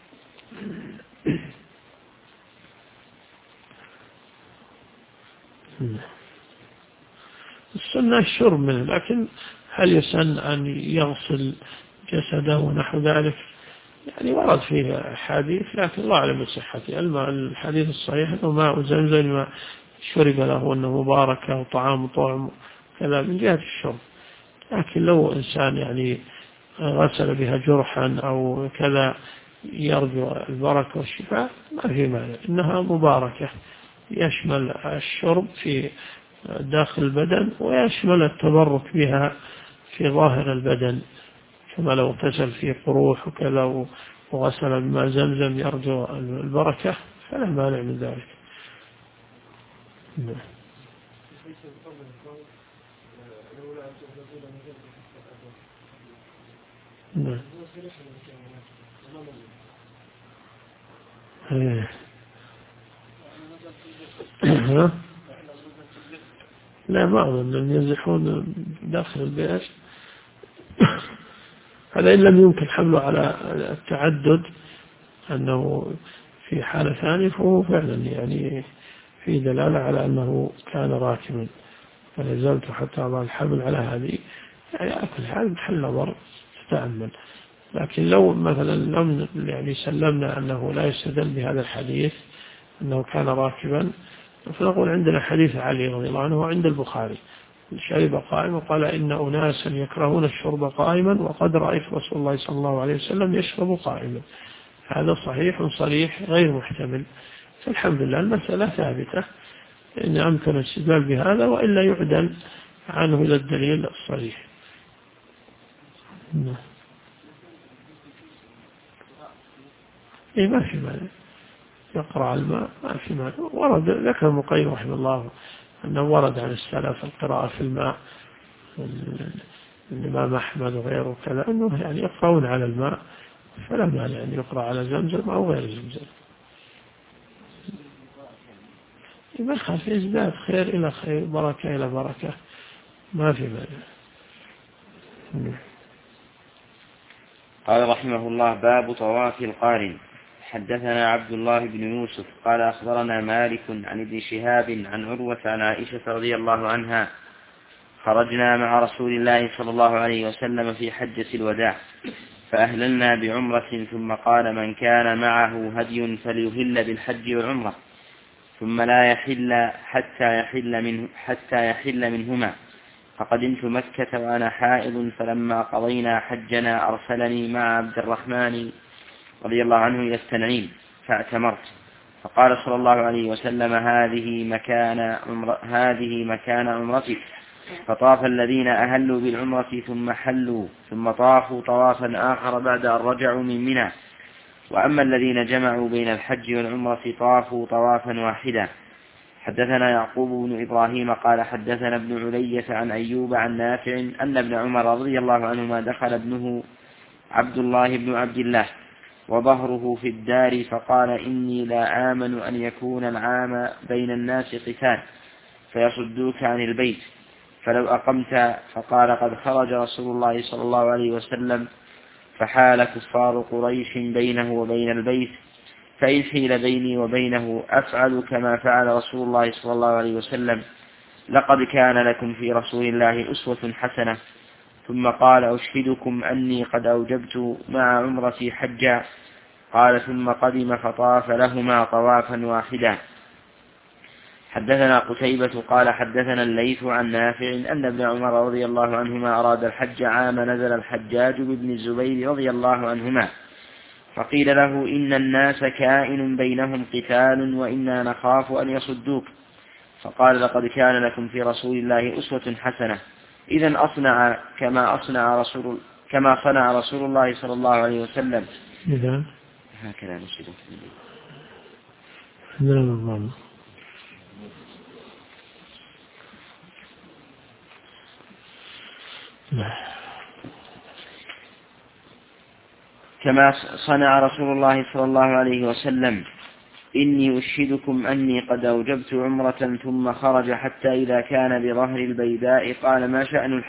السنة الشرب منه، لكن هل يسن أن يغسل جسده ونحو ذلك؟ يعني ورد فيه حديث لكن الله أعلم بصحته. الحديث الصحيح أنه ماء زمزم ما شرب له أنه مباركة وطعام طعم كذا من جهة الشرب. لكن لو إنسان يعني غسل بها جرحا أو كذا يرجو البركة والشفاء ما في مانع، إنها مباركة يشمل الشرب في داخل البدن ويشمل التبرك بها في ظاهر البدن، كما لو اغتسل في قروح وكذا وغسل بماء زمزم يرجو البركة فلا مانع من ذلك. لا ما أظن أن ينزحون داخل البئر. هذا إن لم يمكن حمله على التعدد أنه في حالة ثانية فهو فعلا يعني في دلالة على أنه كان راكبا، فنزلت حتى أضع الحمل على هذه يعني على كل حال محل نظر تتأمل. لكن لو مثلا لم يعني سلمنا أنه لا يستدل بهذا الحديث أنه كان راكبا، فنقول عندنا حديث علي رضي الله عنه عند البخاري شرب قائما وقال إن أناسا يكرهون الشرب قائما وقد رأيت رسول الله صلى الله عليه وسلم يشرب قائما. هذا صحيح صريح غير محتمل. فالحمد لله المسألة ثابتة إن أمكن الاستدلال بهذا وإلا يعدل عنه إلى الدليل الصريح. ما في مانع يقرأ الماء، ما في مانع. ورد ذكر ابن القيم رحمه الله أنه ورد عن السلف القراءة في الماء، الإمام أحمد وغيره كذا أنه يعني يقرؤون على الماء فلا مانع أن يقرأ على زمزم أو غير زمزم. ما خاف يزداد خير إلى خير بركة إلى بركة ما في مانع. قال رحمه الله: باب طواف القارن. حدثنا عبد الله بن يوسف قال أخبرنا مالك عن ابن شهاب عن عروة عن عائشة رضي الله عنها: خرجنا مع رسول الله صلى الله عليه وسلم في حجة الوداع فأهللنا بعمرة، ثم قال: من كان معه هدي فليهل بالحج والعمرة، ثم لا يحل حتى يحل منهما. فقدمت مكة وأنا حائض، فلما قضينا حجنا أرسلني مع عبد الرحمن رضي الله عنه إلى التنعيم فاعتمرت، فقال صلى الله عليه وسلم: هذه مكان عمرتك. فطاف الذين أهلوا بالعمرة ثم حلوا، ثم طافوا طوافا آخر بعد أن رجعوا من منى. وأما الذين جمعوا بين الحج والعمرة طافوا طوافا واحدا. حدثنا يعقوب بن إبراهيم قال حدثنا ابن علية عن أيوب عن نافع أن ابن عمر رضي الله عنهما دخل ابنه عبد الله بن عبد الله وظهره في الدار، فقال: إني لا آمن أن يكون العام بين الناس قتال فيصدوك عن البيت، فلو أقمت. فقال: قد خرج رسول الله صلى الله عليه وسلم، فحال كفار قريش بينه وبين البيت، فإن حيل بيني وبينه أفعل كما فعل رسول الله صلى الله عليه وسلم. لقد كان لكم في رسول الله أسوة حسنة. ثم قال: أشهدكم أني قد أوجبت مع عمرتي حجا. قال: ثم قدم فطاف لهما طوافا واحدا. حدثنا قتيبة قال حدثنا الليث عن نافع أن ابن عمر رضي الله عنهما أراد الحج عام نزل الحجاج بابن الزبير رضي الله عنهما، فقيل له: إن الناس كائن بينهم قتال وإنا نخاف أن يصدوك. فقال: لقد كان لكم في رسول الله أسوة حسنة. إذن أصنع كما صنع رسول الله صلى الله عليه وسلم. إذن هكذا نشهد. كما صنع رسول الله صلى الله عليه وسلم. إني أشهدكم أني قد أوجبت عمرة. ثم خرج حتى إذا كان بظهر البيداء قال: ما شأن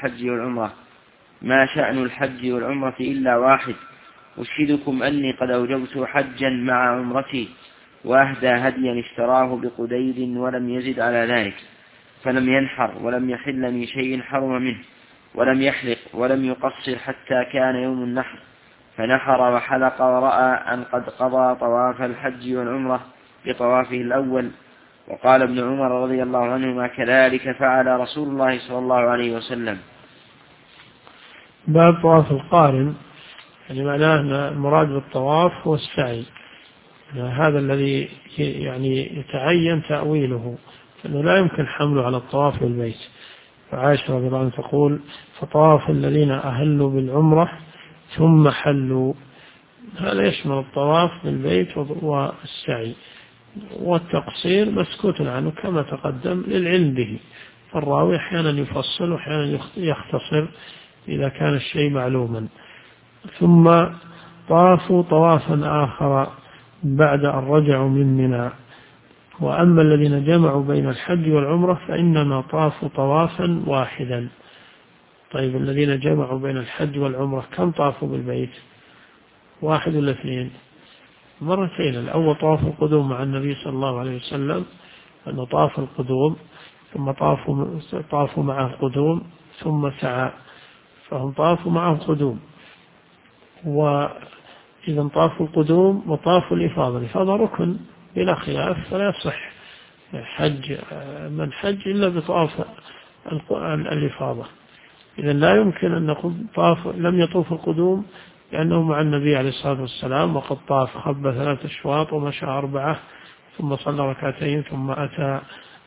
الحج والعمرة إلا واحد. أشهدكم أني قد أوجبت حجا مع عمرتي. وأهدى هديا اشتراه بقديد ولم يزد على ذلك، فلم ينحر ولم يحل من شيء حرم منه، ولم يحلق ولم يقصر حتى كان يوم النحر، فنحر وحلق ورأى أن قد قضى طواف الحج والعمرة بطوافه الأول. وقال ابن عمر رضي الله عنهما: كذلك فعل رسول الله صلى الله عليه وسلم. باب طواف القارن، يعني معناه أن المراد بالطواف هو السعي، هذا الذي يعني يتعين تأويله، أنه لا يمكن حمله على الطواف بالبيت. فعائشة رضي الله عنها تقول: فطاف الذين أهلوا بالعمرة ثم حلوا. هذا يشمل الطواف بالبيت والسعي، والتقصير مسكوت عنه كما تقدم للعلم به، فالراوي أحيانا يفصل وأحيانا يختصر إذا كان الشيء معلوما. ثم طافوا طوافا آخر بعد أن رجعوا من منى. وأما الذين جمعوا بين الحج والعمرة فإنما طافوا طوافا واحدا. طيب، الذين جمعوا بين الحج والعمرة كم طافوا بالبيت؟ واحد ولا اثنين؟ مرتين. الأول طواف القدوم مع النبي صلى الله عليه وسلم، أنه طاف القدوم ثم طافوا معه القدوم ثم سعى، فهم طافوا معه القدوم. وإذا طافوا القدوم وطافوا الإفاضة ركن بلا خلاف، فلا يصح حج من حج إلا بطواف الإفاضة. إذا لا يمكن أن نقول لم يطوف القدوم لأنه مع النبي عليه الصلاة والسلام، وقد طاف خب 3 أشواط ومشى 4 ثم صلى ركعتين ثم أتى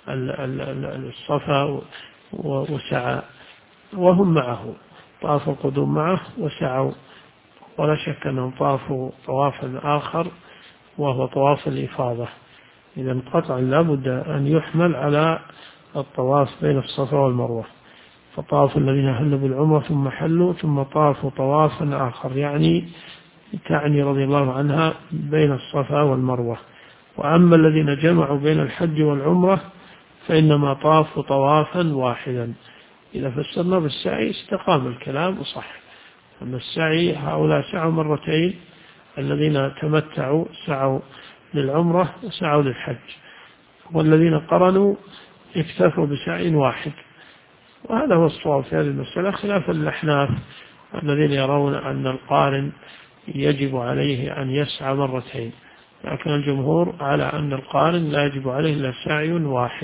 الصفا وسعى، وهم معه طاف القدوم معه وسعوا، ولا شك أنهم طافوا طوافا آخر وهو طواف الإفاضة. إذا قطعا لابد أن يحمل على الطواف بين الصفا والمروة. فطاف الذين أهلوا بالعمرة ثم حلوا ثم طافوا طوافا آخر، تعني رضي الله عنها بين الصفا والمروة. وأما الذين جمعوا بين الحج والعمرة فإنما طافوا طوافا واحدا. إذا فسرنا بالسعي استقام الكلام وصح. أما السعي هؤلاء سعوا مرتين، الذين تمتعوا سعوا للعمرة وسعوا للحج، والذين قرنوا اكتفوا بسعي واحد. وهذا هو الصواب في هذه المسألة، خلاف الأحناف الذين يرون أن القارن يجب عليه أن يسعى مرتين، لكن الجمهور على أن القارن لا يجب عليه إلا سعي واحد.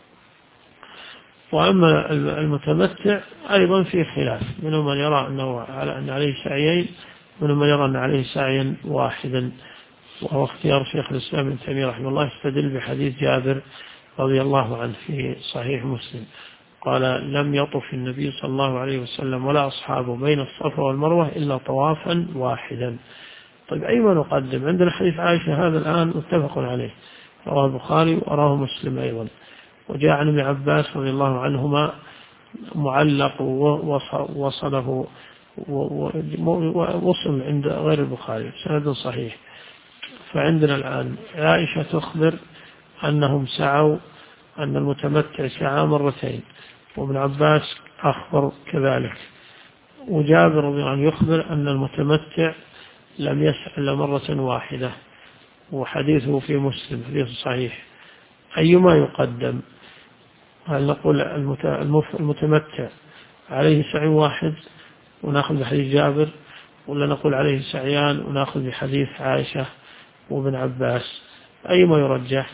وأما المتمتع أيضا في خلاف، منهم من يرى أن عليه سعيين، منهم من يرى أن عليه سعيا واحدا، وهو اختيار شيخ الإسلام ابن تيمية رحمه الله، استدل بحديث جابر رضي الله عنه في صحيح مسلم قال: لم يطف النبي صلى الله عليه وسلم ولا أصحابه بين الصفا والمروة إلا طوافا واحدا. طيب أيما نقدم؟ عندنا حديث عائشة هذا الآن متفق عليه، رواه البخاري وراه مسلم أيضا، وجاء عن ابن عباس رضي الله عنهما معلق وصله ووصل عند غير البخاري سند صحيح. فعندنا الآن عائشة تخبر أنهم سعوا، أن المتمتع سعى مرتين، وابن عباس أخبر كذلك، وجابر رضي الله عنه يخبر أن المتمتع لم يسعى إلا مرة واحدة، وحديثه في مسلم حديث صحيح. أيما يقدم؟ هل نقول المتمتع عليه سعي واحد ونأخذ بحديث جابر، ولا نقول عليه سعيان ونأخذ بحديث عائشة وابن عباس؟ أيما يرجح؟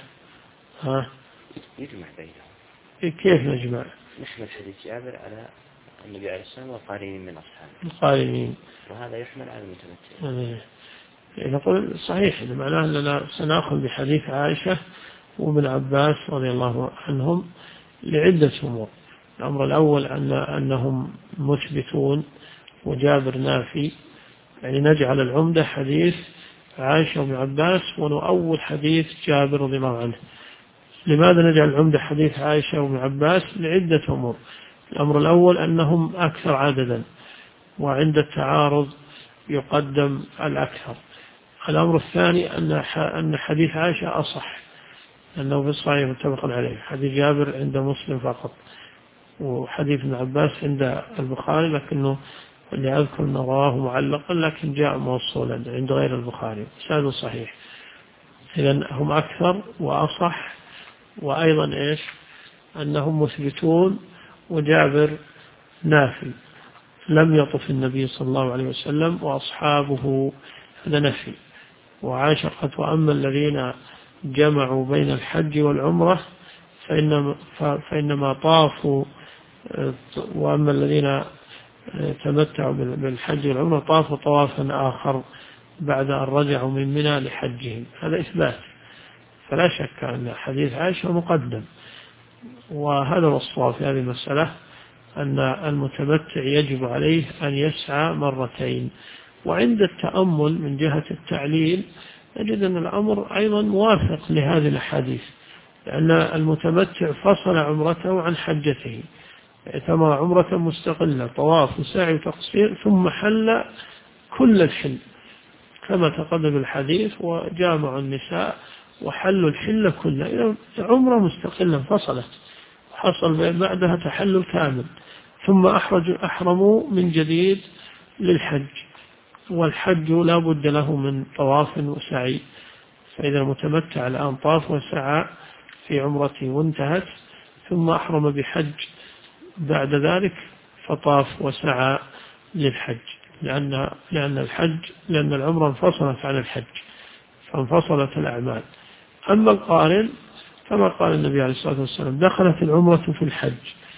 يجمع بينهم. كيف نجمع؟ نحمل حديث جابر على النبي عليه السلام والقارنين من أصحابه، القارنين، وهذا يحمل على المتمتع. نقول صحيح، معناه أننا سنأخذ بحديث عائشة وابن عباس رضي الله عنهم لعدة أمور. الأمر الأول أنهم مثبتون وجابر نافي، يعني نجعل العمدة حديث عائشة وابن عباس ونؤول حديث جابر رضي الله عنه. لماذا نجعل العمدة حديث عائشة وابن عباس؟ لعدة أمور. الأمر الأول أنهم أكثر عددا، وعند التعارض يقدم الأكثر. الأمر الثاني أن حديث عائشة أصح، أنه في الصحيح متفق عليه، حديث جابر عند مسلم فقط، وحديث ابن عباس عند البخاري، لكنه اللي أذكر أنه رواه معلقا لكن جاء موصولا عند غير البخاري، سند صحيح. إذن هم أكثر وأصح، وأيضا إيش؟ أنهم مثبتون، وجابر نافي، لم يطف النبي صلى الله عليه وسلم وأصحابه، هذا نفي. وعائشة قالت: وأما الذين جمعوا بين الحج والعمرة فإنما طافوا، وأما الذين تمتعوا بالحج والعمرة طافوا طوافا آخر بعد أن رجعوا من منى لحجهم. هذا إثبات، فلا شك أن حديث عائشة مقدم. وهذا هو الصواب في هذه المسألة، أن المتمتع يجب عليه أن يسعى مرتين. وعند التأمل من جهة التعليل نجد أن الأمر أيضا موافق لهذه الأحاديث، لأن المتمتع فصل عمرته عن حجته، اعتمر عمرة مستقلة، طواف وسعي وتقصير، ثم حل كل الحل كما تقدم الحديث، وجامع النساء وحلوا الحل كله. إذا عمرة مستقلة فصلت، حصل بعدها تحلل كامل، ثم أحرموا من جديد للحج، والحج لا بد له من طواف وسعي. فإذا المتمتع الآن طاف وسعى في عمرته وانتهت، ثم أحرم بحج بعد ذلك، فطاف وسعى للحج، لأن العمرة انفصلت عن الحج، فانفصلت الأعمال. أما القارن كما قال النبي عليه الصلاة والسلام: دخلت العمرة في الحج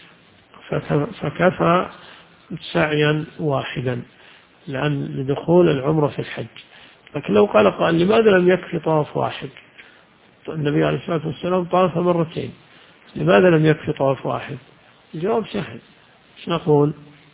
فكفى سعيا واحدا، لدخول العمرة في الحج. لكن لو قال لماذا لم يكفي طواف واحد؟ النبي عليه الصلاة والسلام طاف مرتين، لماذا لم يكفي طواف واحد؟ الجواب سهل، ايش نقول؟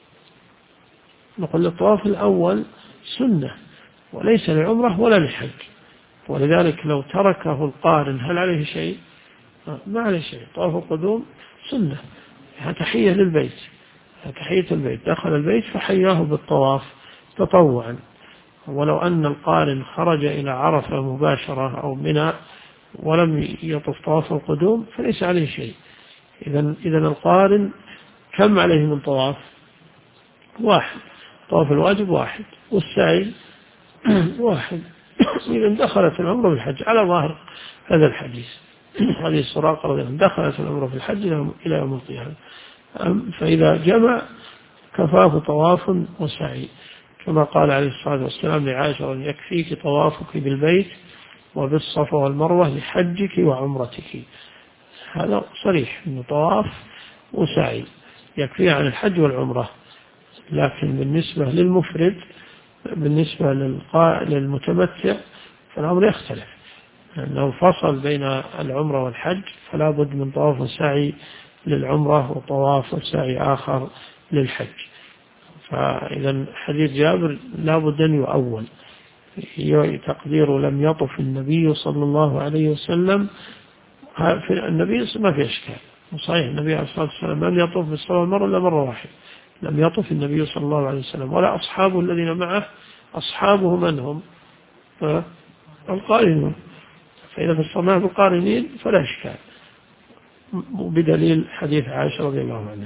نقول الطواف الأول سنة وليس لعمرة ولا لحج، ولذلك لو تركه القارن هل عليه شيء؟ ما عليه شيء. طواف القدوم سنة، تحية للبيت، تحية البيت، دخل البيت فحياه بالطواف تطوعا. ولو أن القارن خرج إلى عرفة مباشرة أو منى ولم يطف طواف القدوم فليس عليه شيء. إذا القارن كم عليه من طواف؟ واحد، طواف الواجب واحد، والسعي واحد. إذا دخلت العمرة بالحج على ظاهر هذا الحديث، حديث سراقة رضي الله عنه، دخلت العمرة في الحج إلى يوم القيامة. فإذا جمع كفاه طواف وسعي، كما قال عليه الصلاة والسلام لعائشة: يكفيك طوافك بالبيت وبالصفا والمروة لحجك وعمرتك. هذا صريح أنه طواف وسعي يكفي عن الحج والعمرة. لكن بالنسبة للمفرد، بالنسبة للمتمتع، فالأمر يختلف، لأنه فصل بين العمرة والحج، فلا بد من طواف وسعي للعمرة وطواف وسعي آخر للحج. فإذا حديث جابر لا بد أن يؤول، تقدير لم يطف النبي صلى الله عليه وسلم. النبي ما في إشكال، صحيح النبي عليه الصلاة والسلام لم يطف بالصفا والمروة إلا مرة واحدة، لم يطف النبي صلى الله عليه وسلم ولا أصحابه الذين معه. أصحابه من هم؟ القارنون. فإذا فسرناه بالقارنين فلا إشكال، بدليل حديث عائشة رضي الله عنها.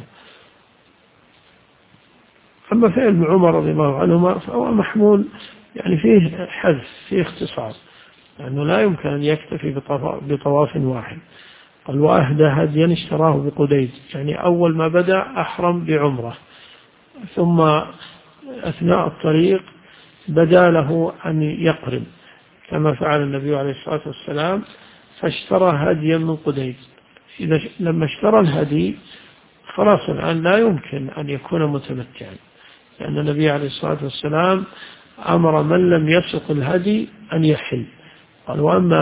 أما فعل ابن عمر رضي الله عنهما فهو محمول، يعني فيه حذف، فيه اختصار، لأنه لا يمكن أن يكتفي بطواف واحد. قال: وأهدى هديا اشتراه بقديد، يعني أول ما بدأ أحرم بعمرة، ثم أثناء الطريق بدا له أن يقرن كما فعل النبي عليه الصلاة والسلام، فاشترى هديا من قديد. لما اشترى الهدي خلاص الآن لا يمكن أن يكون متمتعا، لأن النبي عليه الصلاة والسلام أمر من لم يسق الهدي أن يحل. قال: وأما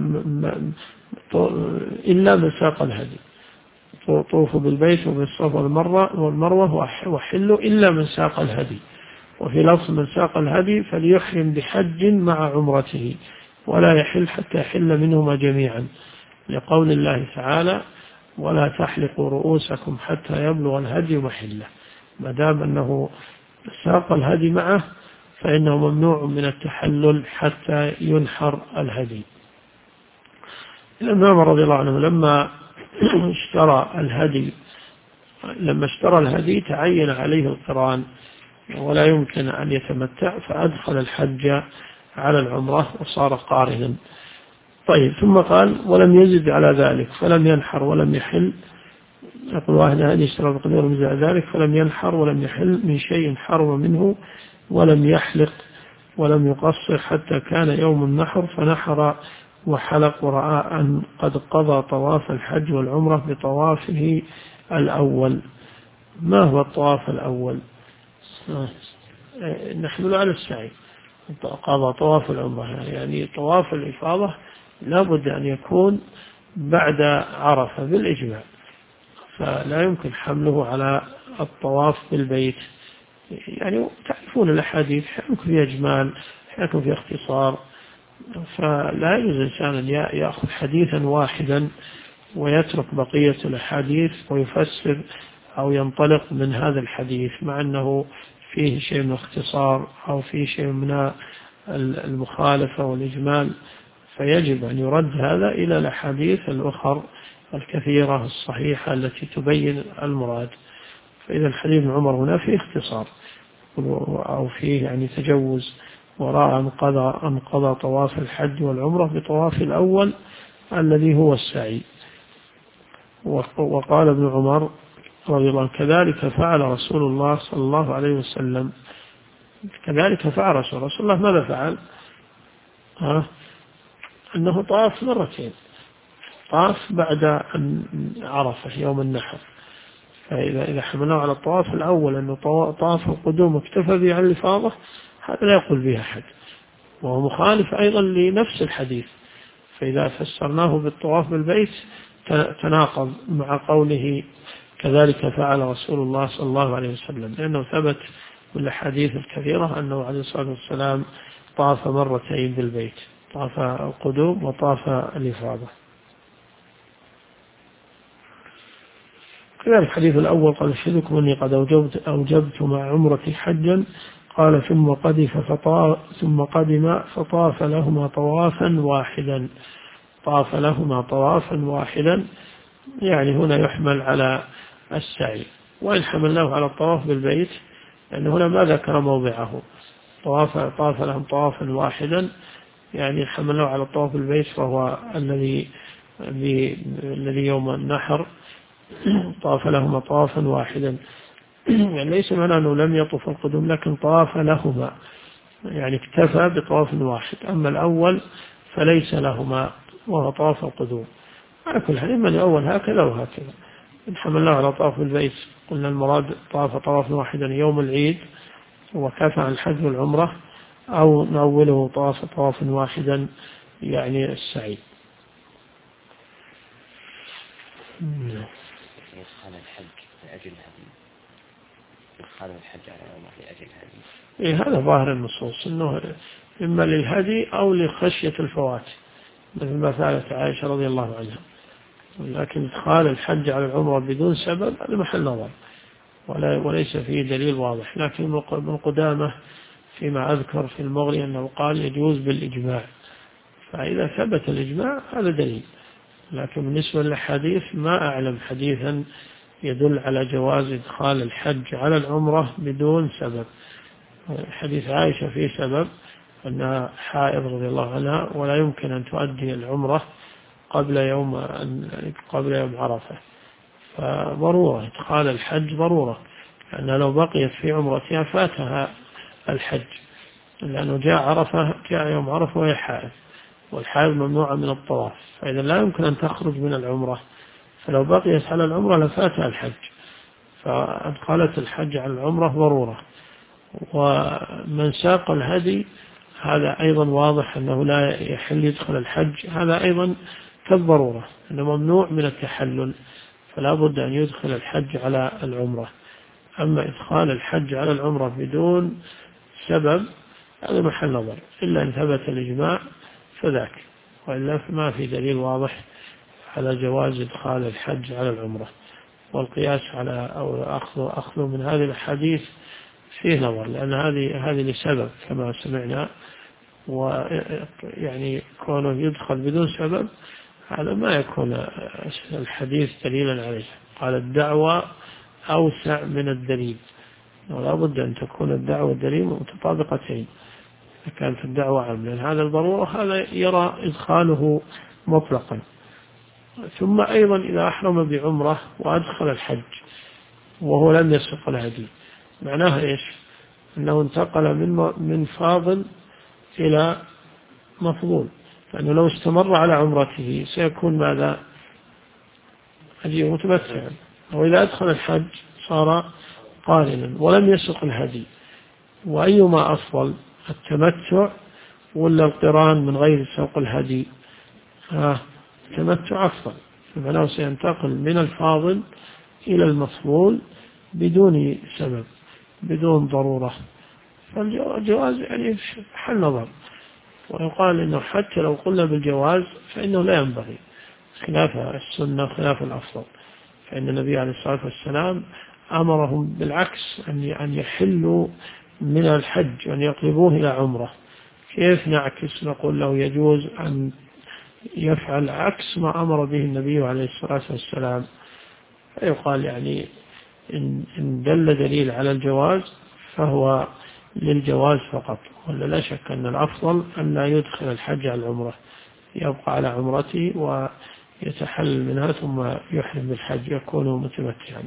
إلا من ساق الهدي طوفوا بالبيت وبالصفا والمروة وحلوا إلا من ساق الهدي. وفي لفظ: من ساق الهدي فليحرم بحج مع عمرته ولا يحل حتى يحل منهما جميعا، لقول الله تعالى: ولا تحلقوا رؤوسكم حتى يبلغ الهدي محله. ما دام أنه ساق الهدي معه فإنه ممنوع من التحلل حتى ينحر الهدي. الإمام رضي الله عنه لما اشترى الهدي تعين عليه القران ولا يمكن أن يتمتع، فأدخل الحج على العمرة وصار قارنا. طيب، ثم قال: ولم يزد على ذلك فلم ينحر ولم يحل. يقول: واحد هذه اشترى بقدر من ذلك فلم ينحر ولم يحل من شيء حرم منه، ولم يحلق ولم يقصر حتى كان يوم النحر، فنحر وحلق ورأى أن قد قضى طواف الحج والعمرة بطوافه الأول. ما هو الطواف الأول؟ نحمل على السعي. قضى طواف العمرة، يعني طواف الإفاضة لا بد أن يكون بعد عرفة بالإجماع، فلا يمكن حمله على الطواف بالبيت. يعني تعرفون الأحاديث يمكن فيها إجمال يمكن فيها اختصار، فلا يجوز الإنسان أن يأخذ حديثا واحدا ويترك بقية الأحاديث ويفسر أو ينطلق من هذا الحديث مع أنه فيه شيء من الاختصار أو فيه شيء من المخالفة والإجمال، فيجب أن يرد هذا إلى الأحاديث الأخرى الكثيرة الصحيحة التي تبين المراد. فإذا الحديث عمر هنا فيه اختصار أو فيه يعني تجوز، وراء أن قضى طواف الحج والعمرة بطواف الأول الذي هو السعي. وقال ابن عمر رضي الله عنه: كذلك فعل رسول الله صلى الله عليه وسلم. كذلك فعل رسول الله. ماذا فعل؟ أنه طاف مرتين، طاف بعد أن عرفه يوم النحر. فإذا حملناه على الطواف الأول أنه طاف القدوم اكتفى به عن الإفاضة، هذا لا يقول به أحد، وهو مخالف أيضا لنفس الحديث. فإذا فسرناه بالطواف بالبيت تناقض مع قوله كذلك فعل رسول الله صلى الله عليه وسلم، لأنه ثبت بالأحاديث الكثيرة أنه عليه الصلاة والسلام طاف مرتين بالبيت، طاف القدوم وطاف الإفاضة. كذلك الحديث الأول قال: أشهدكم أني قد أوجبت مع عمرتي حجا. قال: ثم قدم فطاف لهما طوافا واحدا. طاف لهما طوافا واحدا، يعني هنا يحمل على السعي. وإن حملناه على الطواف بالبيت لأن هنا ما ذكر موضعه، طاف لهم طوافا واحدا، يعني حملناه على الطواف بالبيت فهو الذي يوم النحر طاف لهما طوافا واحدا. يعني ليس معناه أنه لم يطف القدوم، لكن طاف لهما، يعني اكتفى بطواف واحد. أما الأول فليس لهما وهو طواف القدوم. على كل حال إما الأول هكذا وهكذا. إن حملناه على طواف البيت قلنا المراد طاف طواف واحدا يوم العيد وكفى عن الحج والعمرة، أو نأوله طواف واحدا يعني السعي. يدخل الحج لأجل هذه، يدخل الحج على العمرة لأجل هذه. إيه هذا ظاهر النصوص أنه إما للهدي أو لخشية الفوات، مثل ما فعلت عائشة رضي الله عنها. لكن إدخال الحج على العمرة بدون سبب هذا محل نظر وليس فيه دليل واضح. لكن ابن قدامة فيما أذكر في المغني أنه قال يجوز بالإجماع، فإذا ثبت الإجماع هذا دليل. لكن بالنسبة للحديث ما أعلم حديثا يدل على جواز إدخال الحج على العمرة بدون سبب. حديث عائشة فيه سبب، أنها حائض رضي الله عنها ولا يمكن أن تؤدي العمرة قبل يوم عرفة، فضرورة إدخال الحج ضرورة، لأن لو بقيت في عمرتها فاتها الحج، لأنه جاء يوم عرفة وهي حائض، والحائض ممنوعة من الطواف، فإذا لا يمكن أن تخرج من العمرة، فلو بقيت على العمرة لفاتها الحج، فأدخلت الحج على العمرة ضرورة. ومن ساق الهدي هذا أيضا واضح أنه لا يحل يدخل الحج، هذا أيضا كالضرورة أنه ممنوع من التحلل، فلا بد أن يدخل الحج على العمرة. أما إدخال الحج على العمرة بدون سبب هذا محل نظر، إلا أن ثبت الإجماع فذاك، وإلا فما في دليل واضح على جواز إدخال الحج على العمرة. والقياس على أو أخذ من هذه الحديث فيه نظر، لأن هذه لسبب كما سمعنا، ويعني كونه يدخل بدون سبب هذا ما يكون الحديث دليلا عليه. قال الدعوة أوسع من الدليل، ولا بد أن تكون الدعوة والدليل متطابقتين. كانت الدعوة عام، لأن هذا الضرورة هذا يرى إدخاله مطلقا. ثم أيضا إذا أحرم بعمرة وأدخل الحج وهو لم يسق الهدي، معناه إيش؟ أنه انتقل من فاضل إلى مفضول، لأنه لو استمر على عمرته سيكون ماذا؟ هدي متمتعا. وإذا أدخل الحج صار قارنا ولم يسق الهدي. وأيما أفضل، التمتع ولا القران من غير سوق الهدي؟ التمتع أفضل، فإنه سينتقل من الفاضل إلى المفضول بدون سبب بدون ضرورة، فالجواز يعني حل نظر. ويقال إنه حتى لو قلنا بالجواز فإنه لا ينبغي، خلاف السنة خلاف الأفضل، فإن النبي عليه الصلاة والسلام أمرهم بالعكس أن يحلوا من الحج وأن يقلبوه إلى عمرة. كيف نعكس؟ نقول له يجوز أن يفعل عكس ما أمر به النبي عليه الصلاة والسلام. فيقال يعني إن دل دليل على الجواز فهو للجواز فقط، ولا لا شك أن الأفضل أن لا يدخل الحج على العمرة، يبقى على عمرته ويتحلل منها ثم يحرم بالحج يكون متمتعا.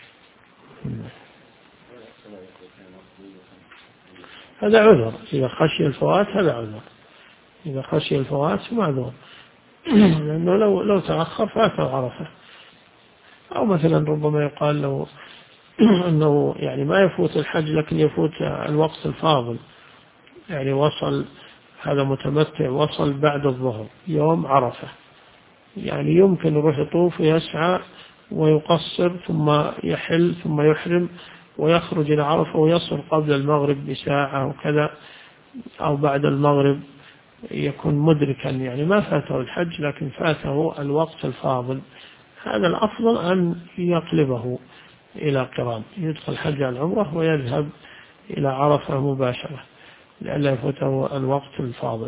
هذا عذر، إذا خشي الفوات هذا عذر، إذا خشي الفوات معذور، لأنه لو تأخر فاته عرفة. أو مثلا ربما يقال له أنه يعني ما يفوت الحج لكن يفوت الوقت الفاضل، يعني وصل هذا متمتع وصل بعد الظهر يوم عرفة، يعني يمكن يروح يطوف ويسعى ويقصر ثم يحل ثم يحرم ويخرج إلى عرفة ويصل قبل المغرب بساعة وكذا، أو بعد المغرب يكون مدركا، يعني ما فاته الحج لكن فاته الوقت الفاضل. هذا الأفضل أن يقلبه إلى قران، يدخل حج على العمرة ويذهب إلى عرفة مباشرة لئلا يفوته الوقت الفاضل.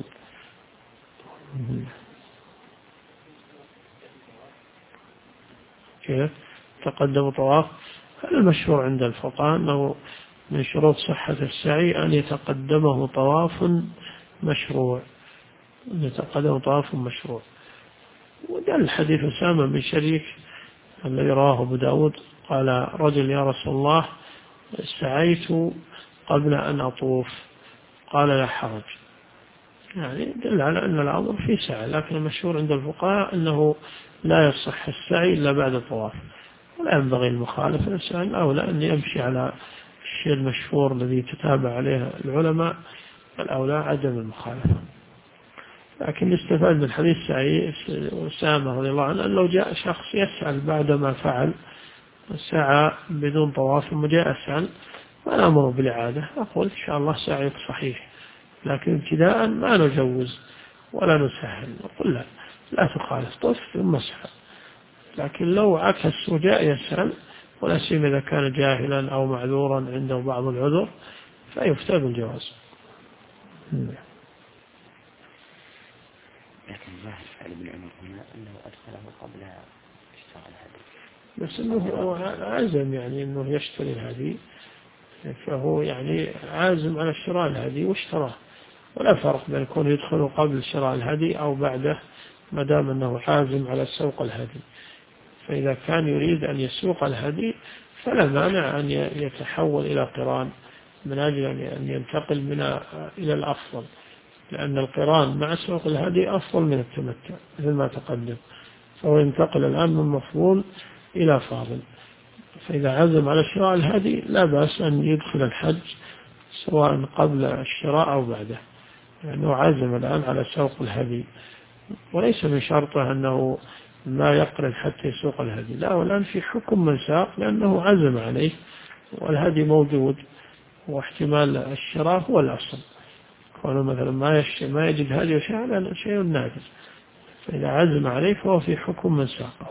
كيف تقدم طواف؟ هذا المشهور عند الفقهاء أنه من شروط صحة السعي أن يتقدمه طواف مشروع، ودل الحديث أسامة بن شريك الذي رواه أبو داود قال رجل: يا رسول الله سعيت قبل أن أطوف، قال لا حرج، يعني دل على أن الأمر في سعة، لكن المشهور عند الفقهاء أنه لا يصح السعي إلا بعد الطواف، ولا ينبغي المخالفة. الإنسان أولى أن يمشي على الشيء المشهور الذي تتابع عليه العلماء، الأولى عدم المخالفة. لكن يستفاد من حديث أسامة رضي الله عنه أن لو جاء شخص يسأل بعدما فعل سعى بدون طواف ثم جاء يسأل ولا أمر بالإعادة، أقول إن شاء الله سعيك صحيح، لكن ابتداء ما نجوز ولا نسهل، نقول لا تخالف، طف ثم اسعى. لكن لو عكس وجاء يسأل، ولا سيما إذا كان جاهلا أو معذورا عنده بعض العذر، فيفتى بالجواز. لكن ظاهر فعل ابن عمر هنا أنه أدخله قبل اشتراء الهدي، بس أنه عازم يعني أنه يشتري الهدي، فهو يعني عازم على شراء الهدي واشتراه، ولا فرق بين يكون يدخل قبل شراء الهدي أو بعده، ما دام أنه عازم على سوق الهدي. فإذا كان يريد أن يسوق الهدي فلا مانع أن يتحول إلى قران من أجل أن ينتقل إلى الأفضل، لأن القران مع سوق الهدي أفضل من التمتع مثل ما تقدم، فهو ينتقل الآن من مفضول إلى فاضل. فإذا عزم على شراء الهدي لا بأس أن يدخل الحج سواء قبل الشراء أو بعده، لأنه عزم الآن على سوق الهدي، وليس من شرطه أنه ما يقرن حتى يسوق الهدي، لا، والآن في حكم من ساق لأنه عزم عليه والهدي موجود، واحتمال الشراء هو الأصل. كونه مثلا ما يجد هدي شيء نادر، فإذا عزم عليه فهو في حكم من ساقه.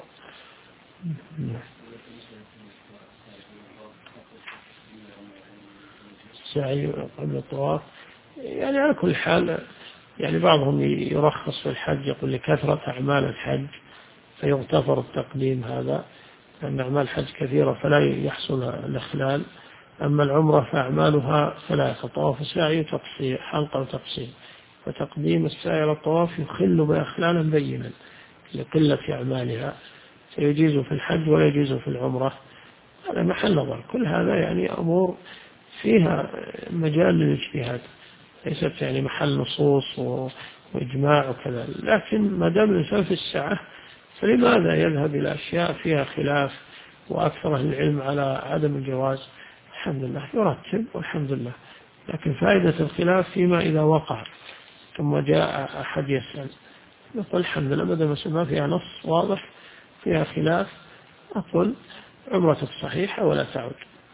السعي قبل الطواف يعني على كل حال، يعني بعضهم يرخص في الحج، يقول لكثرة أعمال الحج فيغتفر التقديم هذا، لأن أعمال الحج كثيرة فلا يحصل الإخلال. أما العمرة فأعمالها ثلاثة: طواف وسعي وتقصير، حلقة وتقصير، فتقديم السعي على الطواف يخل بإخلالا بينا لقلة أعمالها، فيجيز في الحج ولا يجيز في العمرة، هذا محل نظر. كل هذا يعني أمور فيها مجال للاجتهاد، ليست يعني محل نصوص وإجماع وكذا، لكن ما دام الإنسان في السعة فلماذا يذهب إلى أشياء فيها خلاف وأكثر أهل العلم على عدم الجواز؟ الحمد لله يرتب والحمد لله، لكن فائدة الخلاف فيما إذا وقع ثم جاء أحد يسأل، نقول الحمد لله بدل ما فيها نص واضح فيها خلاف، أقول عمرتك صحيحة ولا تعود.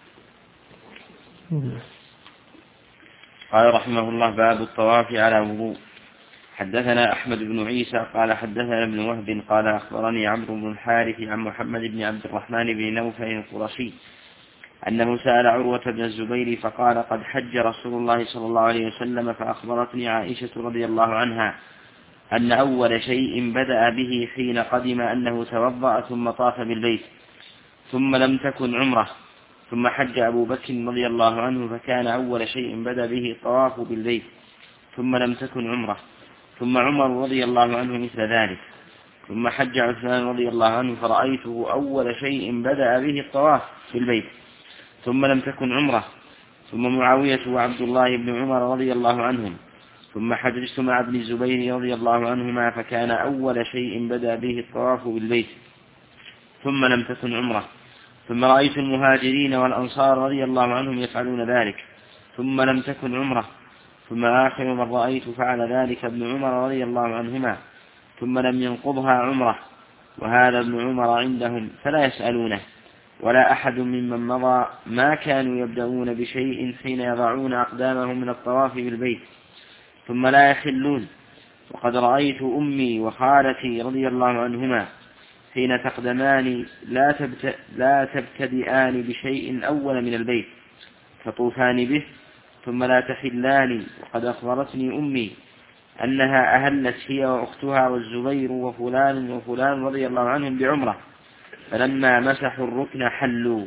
قال رحمه الله: باب الطواف على وضوء. حدثنا أحمد بن عيسى قال حدثنا ابن وهب قال أخبرني عمرو بن الحارث عن محمد بن عبد الرحمن بن نوفل القرشي أنه سأل عروة بن الزبير فقال: قد حج رسول الله صلى الله عليه وسلم، فأخبرتني عائشة رضي الله عنها أن أول شيء بدأ به حين قدم أنه توضأ ثم طاف بالبيت، ثم لم تكن عمره، ثم حج أبو بكر رضي الله عنه فكان أول شيء بدأ به الطواف بالبيت، ثم لم تكن عمره، ثم عمر رضي الله عنه مثل ذلك، ثم حج عثمان رضي الله عنه فرأيته أول شيء بدأ به الطواف بالبيت، ثم لم تكن عمره، ثم معاوية وعبد الله بن عمر رضي الله عنهم، ثم حججت مع ابن الزبير رضي الله عنهما فكان أول شيء بدأ به الطواف بالبيت، ثم لم تكن عمره، ثم رأيت المهاجرين والأنصار رضي الله عنهم يفعلون ذلك، ثم لم تكن عمره، ثم آخر من رأيت فعل ذلك ابن عمر رضي الله عنهما، ثم لم ينقضها عمره، وهذا ابن عمر عندهم فلا يسألونه، ولا أحد ممن مضى ما كانوا يبدأون بشيء حين يضعون أقدامهم من الطواف بالبيت ثم لا يحلون. وقد رأيت أمي وخالتي رضي الله عنهما حين تقدمان لا تبتدئان بشيء أول من البيت فطوفان به ثم لا تحلان. وقد أخبرتني أمي أنها أهلت هي وأختها والزبير وفلان وفلان رضي الله عنهم بعمرة، فلما مسحوا الركن حلوا.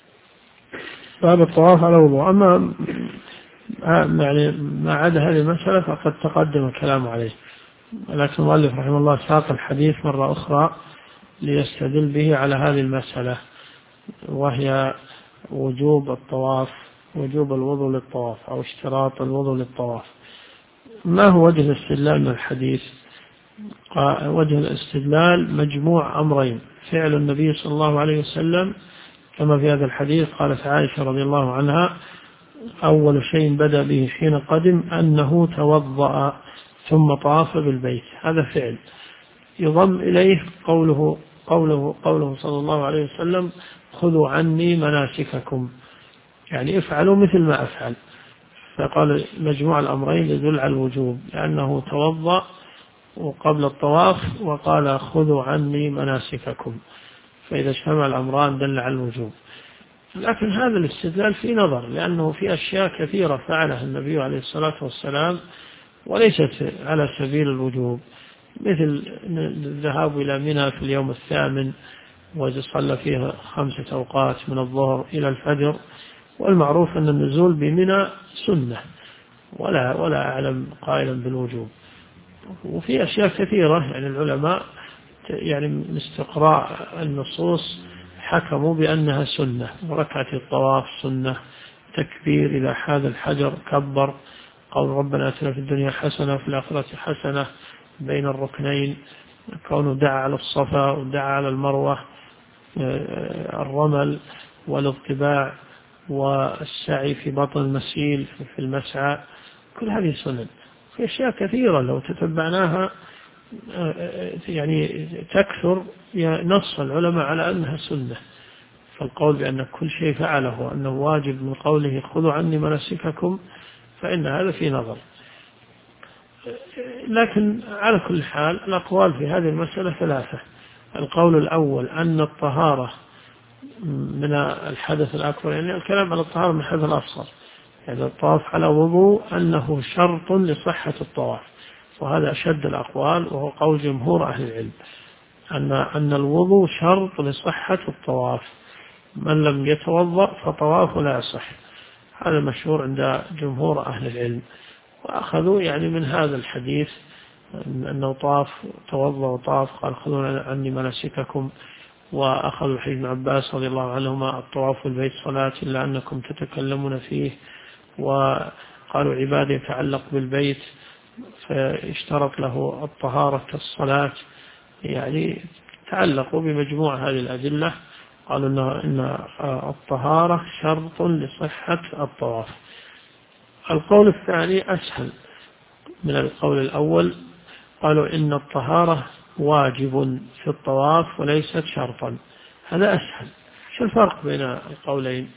باب الطواف على وضوء. أما يعني ما عدا هذه المسألة فقد تقدم الكلام عليه، لكن المؤلف رحمه الله ساق الحديث مرة أخرى ليستدل به على هذه المسألة، وهي وجوب الطواف، وجوب الوضوء للطواف أو اشتراط الوضوء للطواف. ما هو وجه الاستدلال من الحديث؟ وجه الاستدلال مجموع أمرين: فعل النبي صلى الله عليه وسلم كما في هذا الحديث، قالت عائشة رضي الله عنها: أول شيء بدأ به حين قدم أنه توضأ ثم طاف بالبيت. هذا فعل. يضم إليه قوله صلى الله عليه وسلم: خذوا عني مناسككم، يعني افعلوا مثل ما أفعل. فقال مجموع الأمرين يدل على الوجوب، لأنه توضأ وقبل الطواف وقال: خذوا عني مناسككم، فإذا اجتمع الأمران دل على الوجوب. لكن هذا الاستدلال في نظر، لأنه في أشياء كثيرة فعلها النبي عليه الصلاة والسلام وليست على سبيل الوجوب، مثل الذهاب إلى منى في اليوم الثامن وصلى فيها 5 أوقات من الظهر إلى الفجر، والمعروف أن النزول بمنى سنة، ولا أعلم قائلا بالوجوب. وفي أشياء كثيرة يعني العلماء يعني من استقراء النصوص حكموا بأنها سنة. وركعة الطواف سنة، تكبير إذا حاذ الحجر كبر، قول ربنا آتنا في الدنيا حسنة وفي الآخرة حسنة بين الركنين، كونه دعا على الصفا ودعا على المروة، الرمل والاضطباع والسعي في بطن المسيل في المسعى، كل هذه سنن. في أشياء كثيرة لو تتبعناها يعني تكثر نص العلماء على أنها سنة. فالقول بأن كل شيء فعله وأنه واجب من قوله: خذوا عني مناسككم، فإن هذا في نظر. لكن على كل حال الأقوال في هذه المسألة 3. القول الأول أن الطهارة من الحدث الأكبر، يعني الكلام على الطهارة من الحدث الأصغر، يعني الطواف على وضوء أنه شرط لصحة الطواف، وهذا أشد الأقوال، وهو قول جمهور أهل العلم أن الوضوء شرط لصحة الطواف، من لم يتوضأ فطوافه لا يصح. هذا مشهور عند جمهور أهل العلم، وأخذوا يعني من هذا الحديث أنه طاف توضأ وطاف، قال: خذوا عني مناسككم. وأخذوا حديث ابن عباس رضي الله عنهما: الطواف البيت صلاة إلا أنكم تتكلمون فيه. وقالوا: عبادة يتعلق بالبيت فاشترط له الطهارة كالصلاة. يعني تعلقوا بمجموع هذه الأدلة، قالوا إن الطهارة شرط لصحة الطواف. القول الثاني أسهل من القول الأول، قالوا إن الطهارة واجب في الطواف وليست شرطا. هذا أسهل. شو الفرق بين القولين؟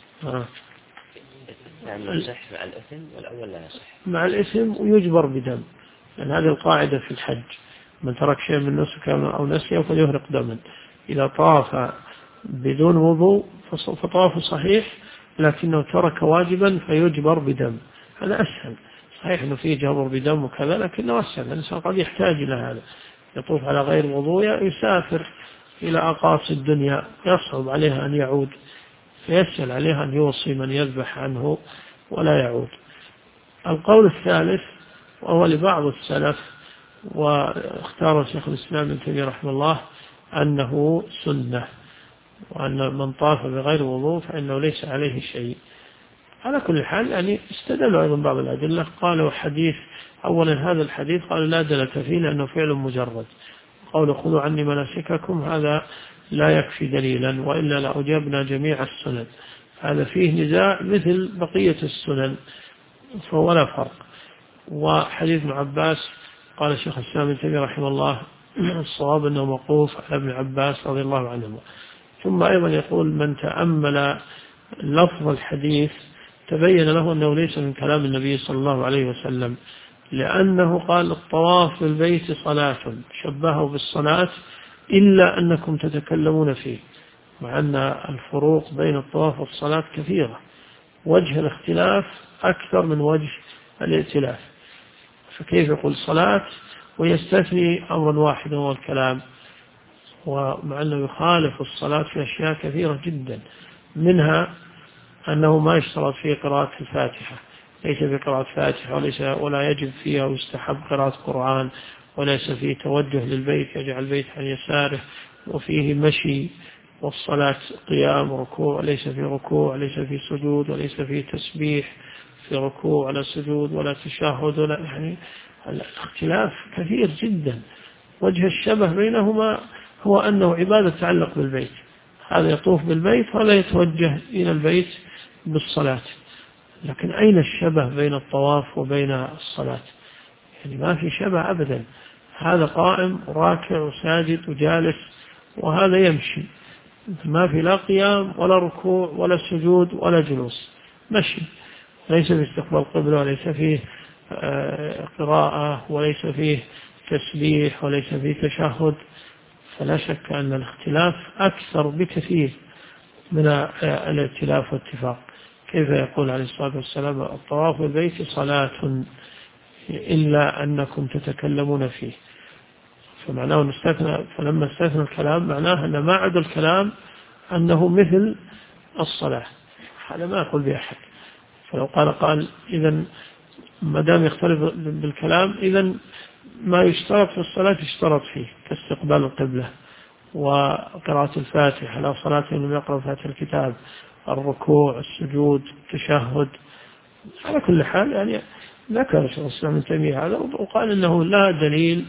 يعني يصح مع الإثم، والأول لا يصح مع الإثم ويجبر بدم، لأن هذه القاعدة في الحج: من ترك شيء من نسك أو نسيه فليهرق دما. إذا طاف بدون وضوء فطوافه صحيح، لكنه ترك واجبا فيجبر بدم. هذا أسهل. صحيح أنه فيه جبر بدم وكذا، لكنه أسهل. الإنسان قد يحتاج إلى هذا، يطوف على غير وضوء، يسافر إلى أقاصي الدنيا يصعب عليه أن يعود، فيسهل عليه أن يوصي من يذبح عنه ولا يعود. القول الثالث وهو لبعض السلف، واختار شيخ الإسلام ابن تيمية رحمه الله، أنه سنة، وأن من طاف بغير وضوء فإنه ليس عليه شيء. على كل حال يعني استدلوا أيضا بعض الأدلة، قالوا حديث أولا هذا الحديث قالوا لا دلالة فيه لأنه فعل مجرد، قولوا خذوا عني مناسككم هذا لا يكفي دليلا، وإلا لأجبنا جميع السنن. هذا فيه نزاع مثل بقية السنن، فهو لا فرق. وحديث ابن عباس قال الشيخ الإسلام ابن تيمية رحمه الله: الصواب أنه موقوف على ابن عباس رضي الله عنهما. ثم أيضا يقول: من تأمل لفظ الحديث تبين له أنه ليس من كلام النبي صلى الله عليه وسلم، لأنه قال: الطواف بالبيت صلاة، شبهه بالصلاة إلا أنكم تتكلمون فيه، مع أن الفروق بين الطواف والصلاة كثيرة، وجه الاختلاف أكثر من وجه الائتلاف، فكيف يقول صلاة ويستثني أمرا واحدا هو الكلام؟ ومع أنه يخالف الصلاة في أشياء كثيرة جدا، منها أنه ما يشترط فيه قراءة الفاتحة، ليس في قراءة فاتحة، ولا يجب فيها ويستحب قراءة قرآن، وليس فيه توجه للبيت يجعل البيت عن يساره، وفيه مشي والصلاة قيام وركوع، وليس في ركوع، وليس في سجود، وليس في تسبيح في ركوع ولا سجود ولا تشهد ولا يعني الاختلاف كثير جدا. وجه الشبه بينهما هو أنه عبادة تتعلق بالبيت، هذا يطوف بالبيت ولا يتوجه إلى البيت بالصلاة. لكن أين الشبه بين الطواف وبين الصلاة؟ يعني ما في شبه أبدا، هذا قائم وراكع وساجد وجالس، وهذا يمشي، ما في لا قيام ولا ركوع ولا سجود ولا جلوس، مشي، ليس في استقبال قبلة، وليس فيه قراءة، وليس فيه تسبيح، وليس فيه تشهد. فلا شك أن الاختلاف أكثر بكثير من الائتلاف والاتفاق. كيف يقول عليه الصلاة والسلام: الطواف بالبيت صلاة إلا أنكم تتكلمون فيه. فمعناه استثنى، فلما استثنى الكلام معناه أن ما عدا الكلام أنه مثل الصلاة، هذا ما يقول به أحد. فلو قال إذن ما دام يختلف بالكلام، إذن ما يشترط في الصلاة يشترط فيه كاستقبال القبلة وقراءة الفاتحة، لا صلاة لم يقرأ فاتحة الكتاب، الركوع، السجود، التشهد. على كل حال يعني ذكر شيخ الإسلام ابن تيمية هذا، وقال إنه لا دليل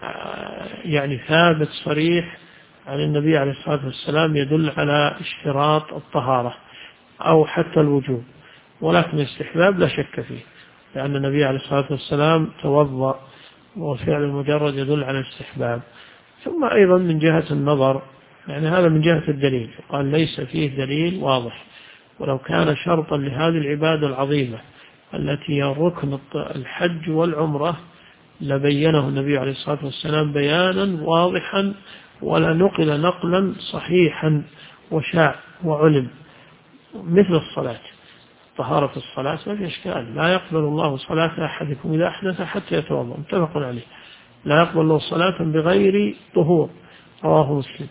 يعني ثابت صريح عن النبي عليه الصلاة والسلام يدل على اشتراط الطهارة أو حتى الوجوب، ولكن الاستحباب لا شك فيه، لأن النبي عليه الصلاة والسلام توضأ، والفعل المجرد يدل على الاستحباب. ثم أيضا من جهة النظر، يعني هذا من جهة الدليل، قال ليس فيه دليل واضح، ولو كان شرطا لهذه العبادة العظيمة التي هي ركن الحج والعمرة لبينه النبي عليه الصلاة والسلام بيانا واضحا، ولا نقل نقلا صحيحا وشاع وعلم، مثل الصلاة. طهارة الصلاة ما في إشكال، لا يقبل الله صلاة أحدكم إذا أحدث حتى يتوضأ، متفق عليه، لا يقبل الله صلاة بغير طهور، رواه مسلم،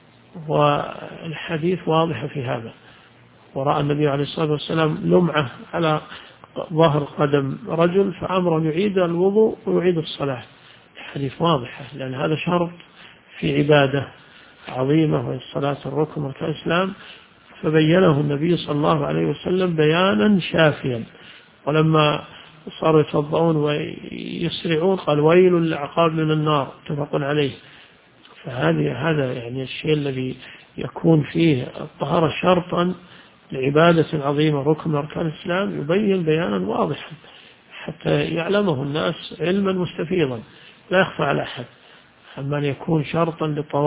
والحديث واضح في هذا. ورأى النبي عليه الصلاة والسلام لمعة على ظهر قدم رجل فأمر يعيد الوضوء ويعيد الصلاة، الحديث واضح، لأن هذا شرط في عبادة عظيمة وهي الصلاة الركن والإسلام، فبينه النبي صلى الله عليه وسلم بيانا شافيا. ولما صاروا يتوضؤون ويسرعون قال: ويل للعقاب من النار، متفق عليه. هذا يعني الشيء الذي يكون فيه الطهارة شرطا لعبادة عظيمة ركن من أركان الإسلام يبين بيانا واضحا حتى يعلمه الناس علما مستفيضا لا يخفى على أحد. أما أن يكون شرطا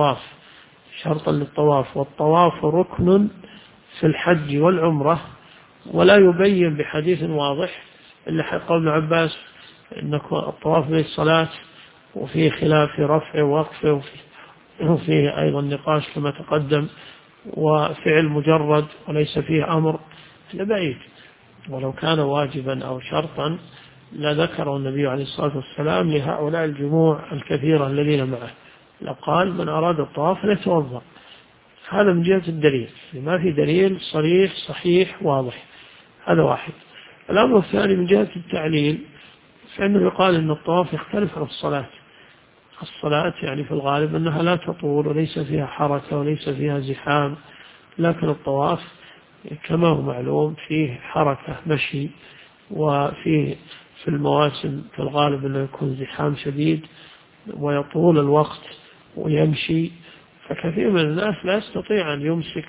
للطواف، والطواف ركن في الحج والعمرة، ولا يبين بحديث واضح إلا قول ابن عباس إن الطواف به الصلاة، وفيه خلاف في رفع ووقف، وفيه أيضا نقاش كما تقدم، وفعل مجرد وليس فيه أمر، لبعيد. ولو كان واجبا أو شرطا لذكره النبي عليه الصلاة والسلام لهؤلاء الجموع الكثيرة الذين معه، لقال: من أراد الطواف فليتوضأ. هذا من جهة الدليل، ما في دليل صريح صحيح واضح، هذا واحد. الأمر الثاني من جهة التعليل، فإنه يقال أن الطواف يختلف عن الصلاة يعني في الغالب أنها لا تطول وليس فيها حركة وليس فيها زحام، لكن الطواف كما هو معلوم فيه حركة مشي، وفيه في المواسم في الغالب أنه يكون زحام شديد ويطول الوقت ويمشي، فكثير من الناس لا يستطيع أن يمسك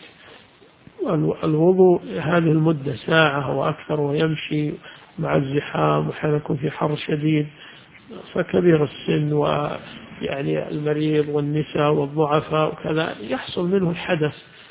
الوضوء هذه المدة ساعة وأكثر ويمشي مع الزحام، وحين يكون في حر شديد، فكبير السن ويعني المريض والنساء والضعفاء وكذا يحصل منه الحدث.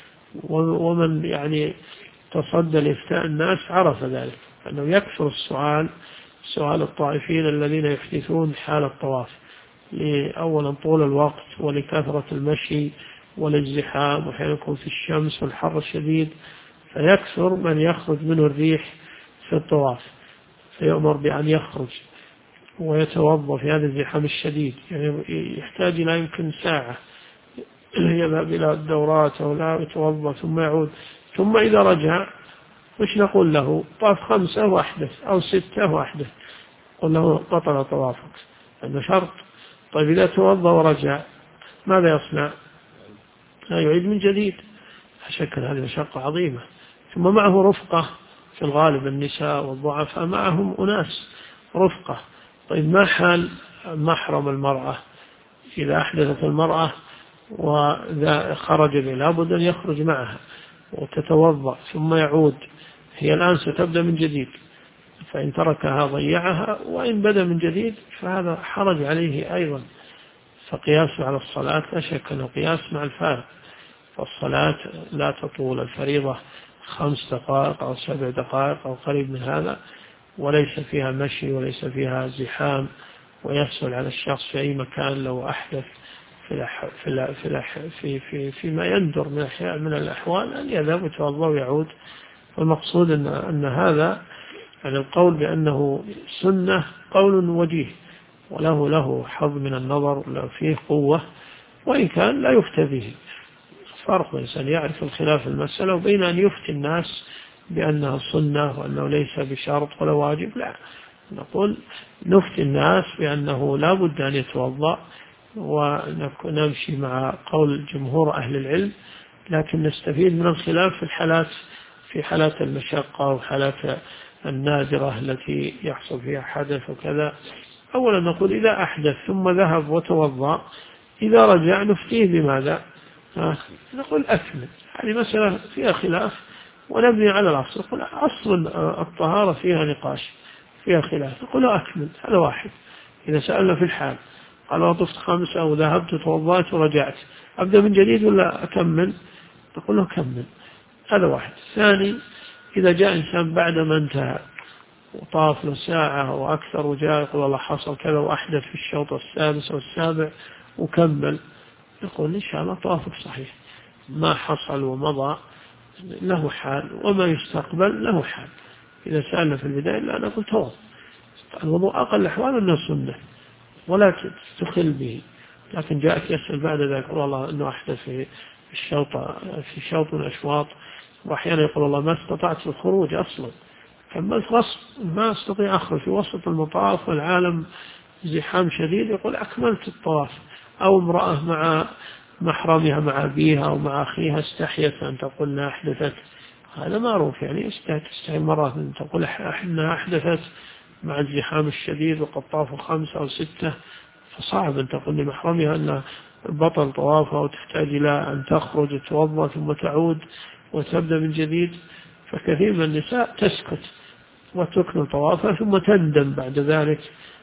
ومن يعني تصدى لإفتاء الناس عرف ذلك، أنه يكثر سؤال الطائفين الذين يحدثون حال الطواف، لأولا طول الوقت ولكثرة المشي والازدحام، وحين يكون في الشمس والحر الشديد فيكثر من يخرج منه الريح في الطواف، فيؤمر بأن يخرج ويتوضأ في هذا الزحام الشديد، يعني يحتاج إلى يمكن ساعة يذهب إلى الدورات أو لا يتوضأ ثم يعود، ثم إذا رجع وش نقول له؟ طاف 5 وأحدث أو 6 وأحدث، قل له بطل طوافك، هذا شرط. طيب إذا توضأ ورجع ماذا يصنع؟ يعيد من جديد، شكل هذه مشقة عظيمة. ثم معه رفقة، في الغالب النساء والضعفاء معهم أناس رفقة. طيب ما حال محرم المرأة إذا أحدثت المرأة وإذا خرج لابد أن يخرج معها وتتوضأ ثم يعود، هي الآن ستبدأ من جديد، فإن تركها ضيعها، وإن بدأ من جديد فهذا حرج عليه أيضا. فقياس على الصلاة لا شك أنه قياس مع الفارق، فالصلاة لا تطول، الفريضة 5 دقائق أو 7 دقائق أو قريب من هذا، وليس فيها مشي وليس فيها زحام، ويسهل على الشخص في أي مكان لو أحدث فيما يندر من الأحوال أن يذهب ويتوضأ ويعود. والمقصود أن هذا يعني القول بأنه سنة قول وجيه، وله حظ من النظر، فيه قوة، وإن كان لا يفتى به. فرق الإنسان يعرف الخلاف المسألة وبين أن يفتي الناس بأنها سنة وأنه ليس بشرط ولا واجب. لا، نقول نفتي الناس بأنه لا بد أن يتوضأ، ونمشي مع قول جمهور أهل العلم، لكن نستفيد من الخلاف في حالات المشقة وحالات النادرة التي يحصل فيها حدث وكذا. أولا نقول إذا أحدث ثم ذهب وتوضأ، إذا رجع نفتيه بماذا؟ نقول أكمل. هذه مسألة فيها خلاف ونبني على الأصل. نقول أصل الطهارة فيها نقاش، فيها خلاف، نقول أكمل. هذا واحد. إذا سألنا في الحال قال وطفت 5 أو ذهبت توضأت ورجعت، أبدأ من جديد ولا أكمل؟ نقول له كمل. هذا واحد. ثاني، إذا جاء إنسان بعد ما انتهى وطاف له ساعة أو أكثر وجاء يقول والله حصل كذا وأحدث في الشوط 6 أو 7 وكمل، يقول إن شاء الله طوافك صحيح. ما حصل ومضى له حال، وما يستقبل له حال. إذا سألنا في البداية لا، نقول توضأ. الوضوء أقل الأحوال أنه سنة ولا تخل به، لكن جاءك يسأل بعد ذلك والله أنه أحدث في شوط من الأشواط، وأحيانا يقول والله ما استطعت الخروج أصلا، كملت غصب، ما استطيع أخرج في وسط المطاف والعالم زحام شديد، يقول أكملت الطواف. أو امرأة مع محرمها مع أبيها أو مع أخيها استحيت أن تقول أنها أحدثت، هذا معروف، يعني تستحي مرة أن تقول أنها أحدثت مع الزحام الشديد وقد طافوا 5 أو 6، فصعب أن تقول لمحرمها أن بطل طوافها وتحتاج إلى أن تخرج وتوضأ ثم تعود وتبدأ من جديد. فكثير من النساء تسكت وتكمل طوافها ثم تندم بعد ذلك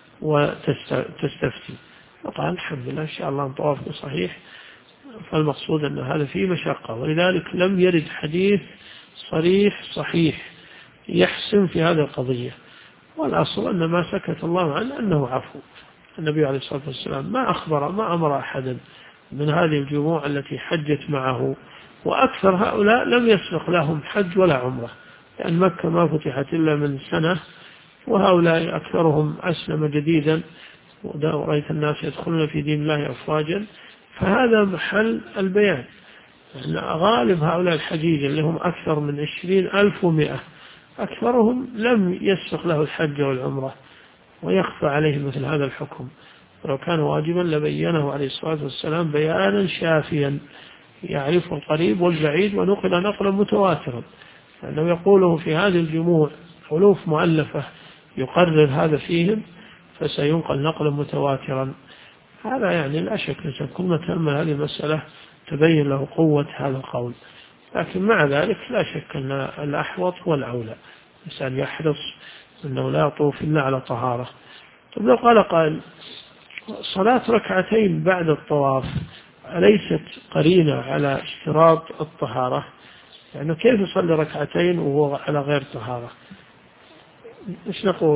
وتستفتي. طبعا الحمد لله إن شاء الله طوافك صحيح. فالمقصود أن هذا فيه مشقة، ولذلك لم يرد حديث صريح صحيح يحسم في هذه القضية. والأصل أن ما سكت الله عنه أنه عفو. النبي عليه الصلاة والسلام ما أمر أحدا من هذه الجموع التي حجت معه، وأكثر هؤلاء لم يسبق لهم حج ولا عمرة، لأن مكة ما فتحت إلا من سنة، وهؤلاء أكثرهم أسلم جديدا، ورأيت الناس يدخلون في دين الله أفواجا. فهذا محل البيان أن غالب هؤلاء الحجيج اللي هم أكثر من 20,100 أكثرهم لم يسبق له الحج والعمرة، ويخفى عليه مثل هذا الحكم. ولو كان واجبا لبينه عليه الصلاة والسلام بيانا شافيا يعرف القريب والبعيد، ونقل نقلا متواترا، لأنه يقوله في هذه الجموع ألوف مؤلفة يقرر هذا فيهم، فسينقل نقلا متواترا. هذا يعني لا شك كل ما تأمل هذه المسألة تبين له قوة هذا القول. لكن مع ذلك لا شك أن الأحوط والأولى الإنسان يحرص أنه لا يطوف إلا على طهارة. طب لو قال قائل صلاة ركعتين بعد الطواف أليست قرينة على اشتراط الطهارة؟ يعني كيف يصلي ركعتين وهو على غير طهارة؟ إيش نقول؟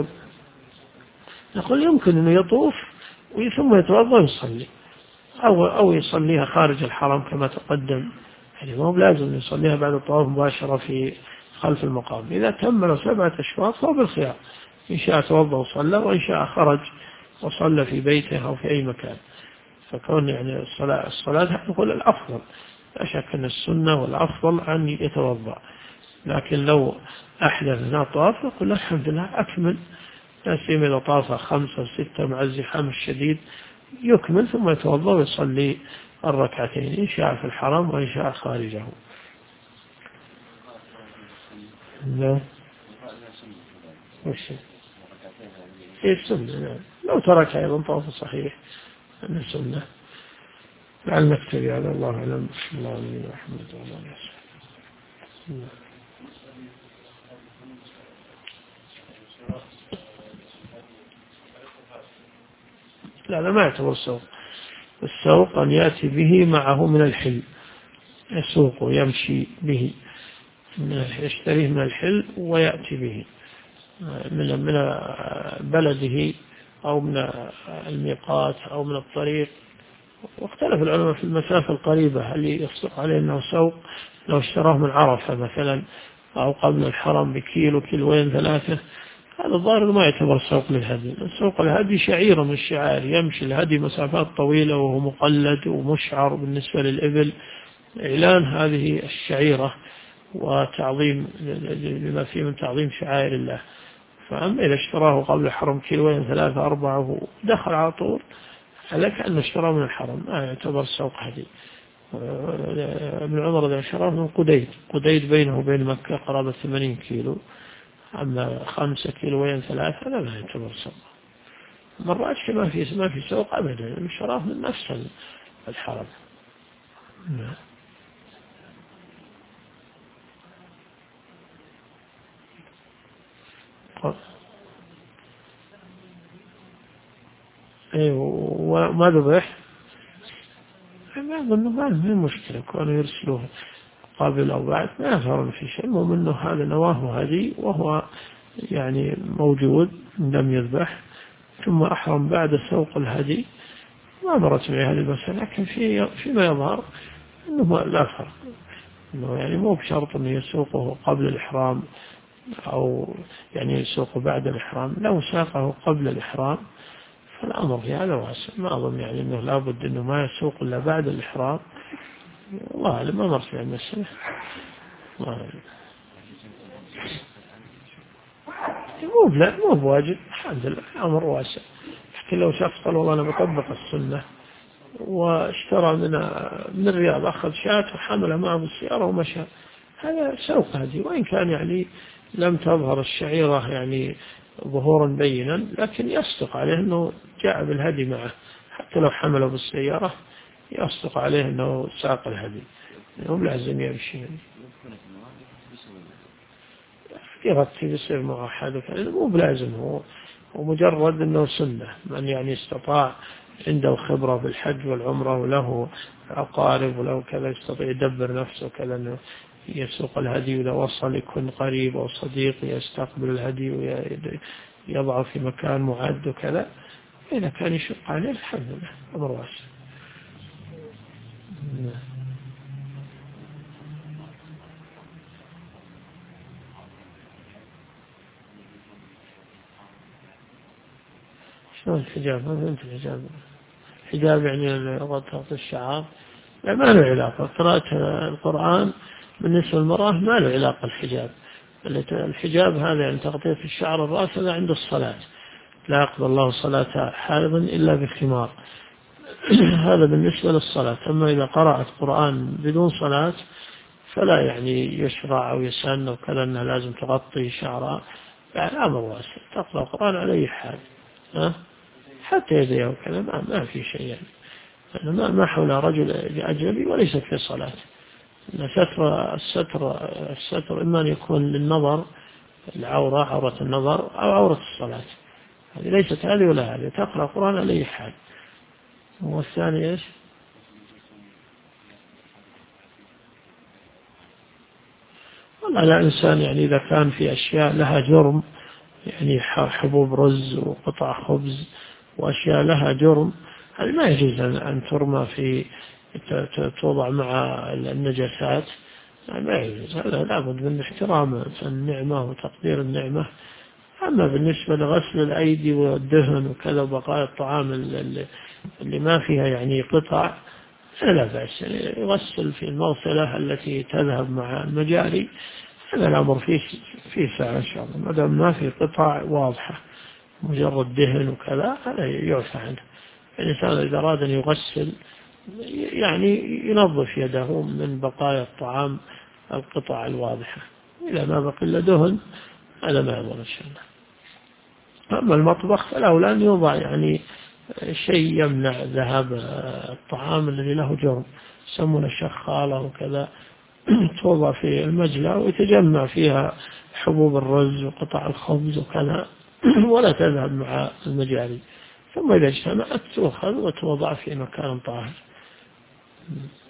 نقول يمكن أنه يطوف ثم يتوضأ ويصلي، أو يصليها خارج الحرم كما تقدم، يعني ما هو لازم يصليها بعد الطواف مباشرة في خلف المقام. إذا تم 7 أشواط فهو بالخيار، إن شاء توضأ وصلى، وإن شاء خرج وصلى في بيته أو في أي مكان. فكون يعني الصلاة نقول الأفضل، لا شك أن السنة والأفضل أن يتوضأ، لكن لو أحدث أثناء الطواف نقول الحمد لله أكمل، لا سيما إذا طاف 5 أو 6 مع الزحام الشديد يكمل ثم يتوضأ ويصلي الركعتين إن شاء في الحرم وإن شاء خارجه. لا وش هي السنة. نعم لو ترك أيضا طواف صحيح أن السنة. لعل نكتفي على الله أعلم. بسم الله الرحمن الرحيم. لا ما يعتبر سوق. السوق أن يأتي به معه من الحل، يسوق يمشي به، يشتريه من الحل ويأتي به من بلده أو من الميقات أو من الطريق. واختلف العلماء في المسافة القريبة هل يصدق عليه أنه سوق لو اشتراه من عرفة مثلا أو قبل الحرم بكيلو كيلوين ثلاثة. هذا الظاهر ما يعتبر سوق للهدي. سوق الهدي شعيرة من الشعائر، يمشي الهدي مسافات طويلة وهو مقلد ومشعر بالنسبة للإبل، إعلان هذه الشعيرة وتعظيم لما فيه من تعظيم شعائر الله. فأما إذا اشتراه قبل الحرم كيلوين ثلاثة أربعة ودخل على طول على كأنه اشتراه من الحرم، ما يعتبر سوق هدي. ابن عمر إذا اشتراه من قديد بينه وبين مكة قرابة 80 كيلو، أما 5 كيلوين ثلاثة لا يعتبر سوق. مرات ما في سوق أبدا، اشتراه من نفس الحرم. وما ذبح ما أظن ما هي مشكلة كانوا يرسلوه قبل أو بعد، ما يظهر في شيء. المهم أنه هذا نواه هدي وهو يعني موجود لم يذبح ثم أحرم بعد سوق الهدي. ما مرت معي هذه المسألة، لكن فيما يظهر أنه لا فرق، أنه يعني مو بشرط أنه يسوقه قبل الإحرام أو يعني يسوقه بعد الإحرام. لو ساقه قبل الإحرام فالأمر في هذا واسع. ما أظن يعني أنه لابد أنه ما يسوق إلا بعد الإحرام. والله ما مرت في المسألة. مو بواجب، الحمد لله الأمر واسع. حتى لو شخص قال والله أنا بطبق السنة واشترى من الرياض أخذ شاة وحمل معه بالسيارة ومشى، هذا سوق هدي، وإن كان يعني لم تظهر الشعيرة يعني ظهورا بينا، لكن يصدق عليه أنه جاء بالهدي معه. حتى لو حمله بالسيارة يصدق عليه أنه ساق الهدي، هم لازم يمشي يغطي بسير معه حدث، مو بلازم. هو ومجرد أنه سنة. من يعني استطاع عنده خبرة بالحج والعمرة وله أقارب وله كذا يستطيع يدبر نفسه كذا أنه يسوق الهدي، وإذا وصل يكون قريب أو صديق يستقبل الهدي ويضعه في مكان معد وكذا. إذا كان يشق عليه الحمد لله أمر واسع. شلون الحجاب؟ ما فهمت الحجاب. الحجاب يعني غطاء الشعر، لا ما له علاقة. قراءة القرآن بالنسبة للمرأة ما له علاقة الحجاب. الحجاب هذا يعني تغطية الشعر الرأس هذا عند الصلاة، لا يقبل الله صلاة حائض إلا بخمار. هذا بالنسبة للصلاة. أما إذا قرأت قرآن بدون صلاة فلا يعني يشرع أو يسن وكذا أنها لازم تغطي شعرها، يعني أمر واسع. تقرأ القرآن على أي حال حتى يديه وكذا ما في شيء يعني. ما حول رجل أجنبي وليست في صلاة. الستر إما أن يكون للنظر، العورة عورة النظر أو عورة الصلاة. هذه ليست هذه ولا هذه، تقرأ القرآن على أي حال. والثاني إيش؟ والله لا إنسان يعني إذا كان في أشياء لها جرم، يعني حبوب رز وقطع خبز وأشياء لها جرم، هذه ما يجوز أن ترمى في توضع مع النجاسات، ما يجوز. هذا لابد من احترام النعمة وتقدير النعمة. أما بالنسبة لغسل الأيدي والدهن وكذا بقايا الطعام اللي ما فيها يعني قطع لا بأس، يعني يغسل في المغسلة التي تذهب مع المجاري. هذا الأمر فيه ساعة إن شاء الله، ما دام ما في قطع واضحة مجرد دهن وكذا هذا يعفى عنه. الإنسان إذا أراد أن يغسل يعني ينظف يده من بقايا الطعام القطع الواضحة، إذا ما بقي إلا دهن هذا ما يضر إن شاء الله. أما المطبخ فالأولى أن يوضع يعني شيء يمنع ذهاب الطعام الذي له جرم، يسمونه الشخالة وكذا، توضع في المجلى ويتجمع فيها حبوب الرز وقطع الخبز وكذا ولا تذهب مع المجاري، ثم إذا اجتمعت تؤخذ وتوضع في مكان طاهر.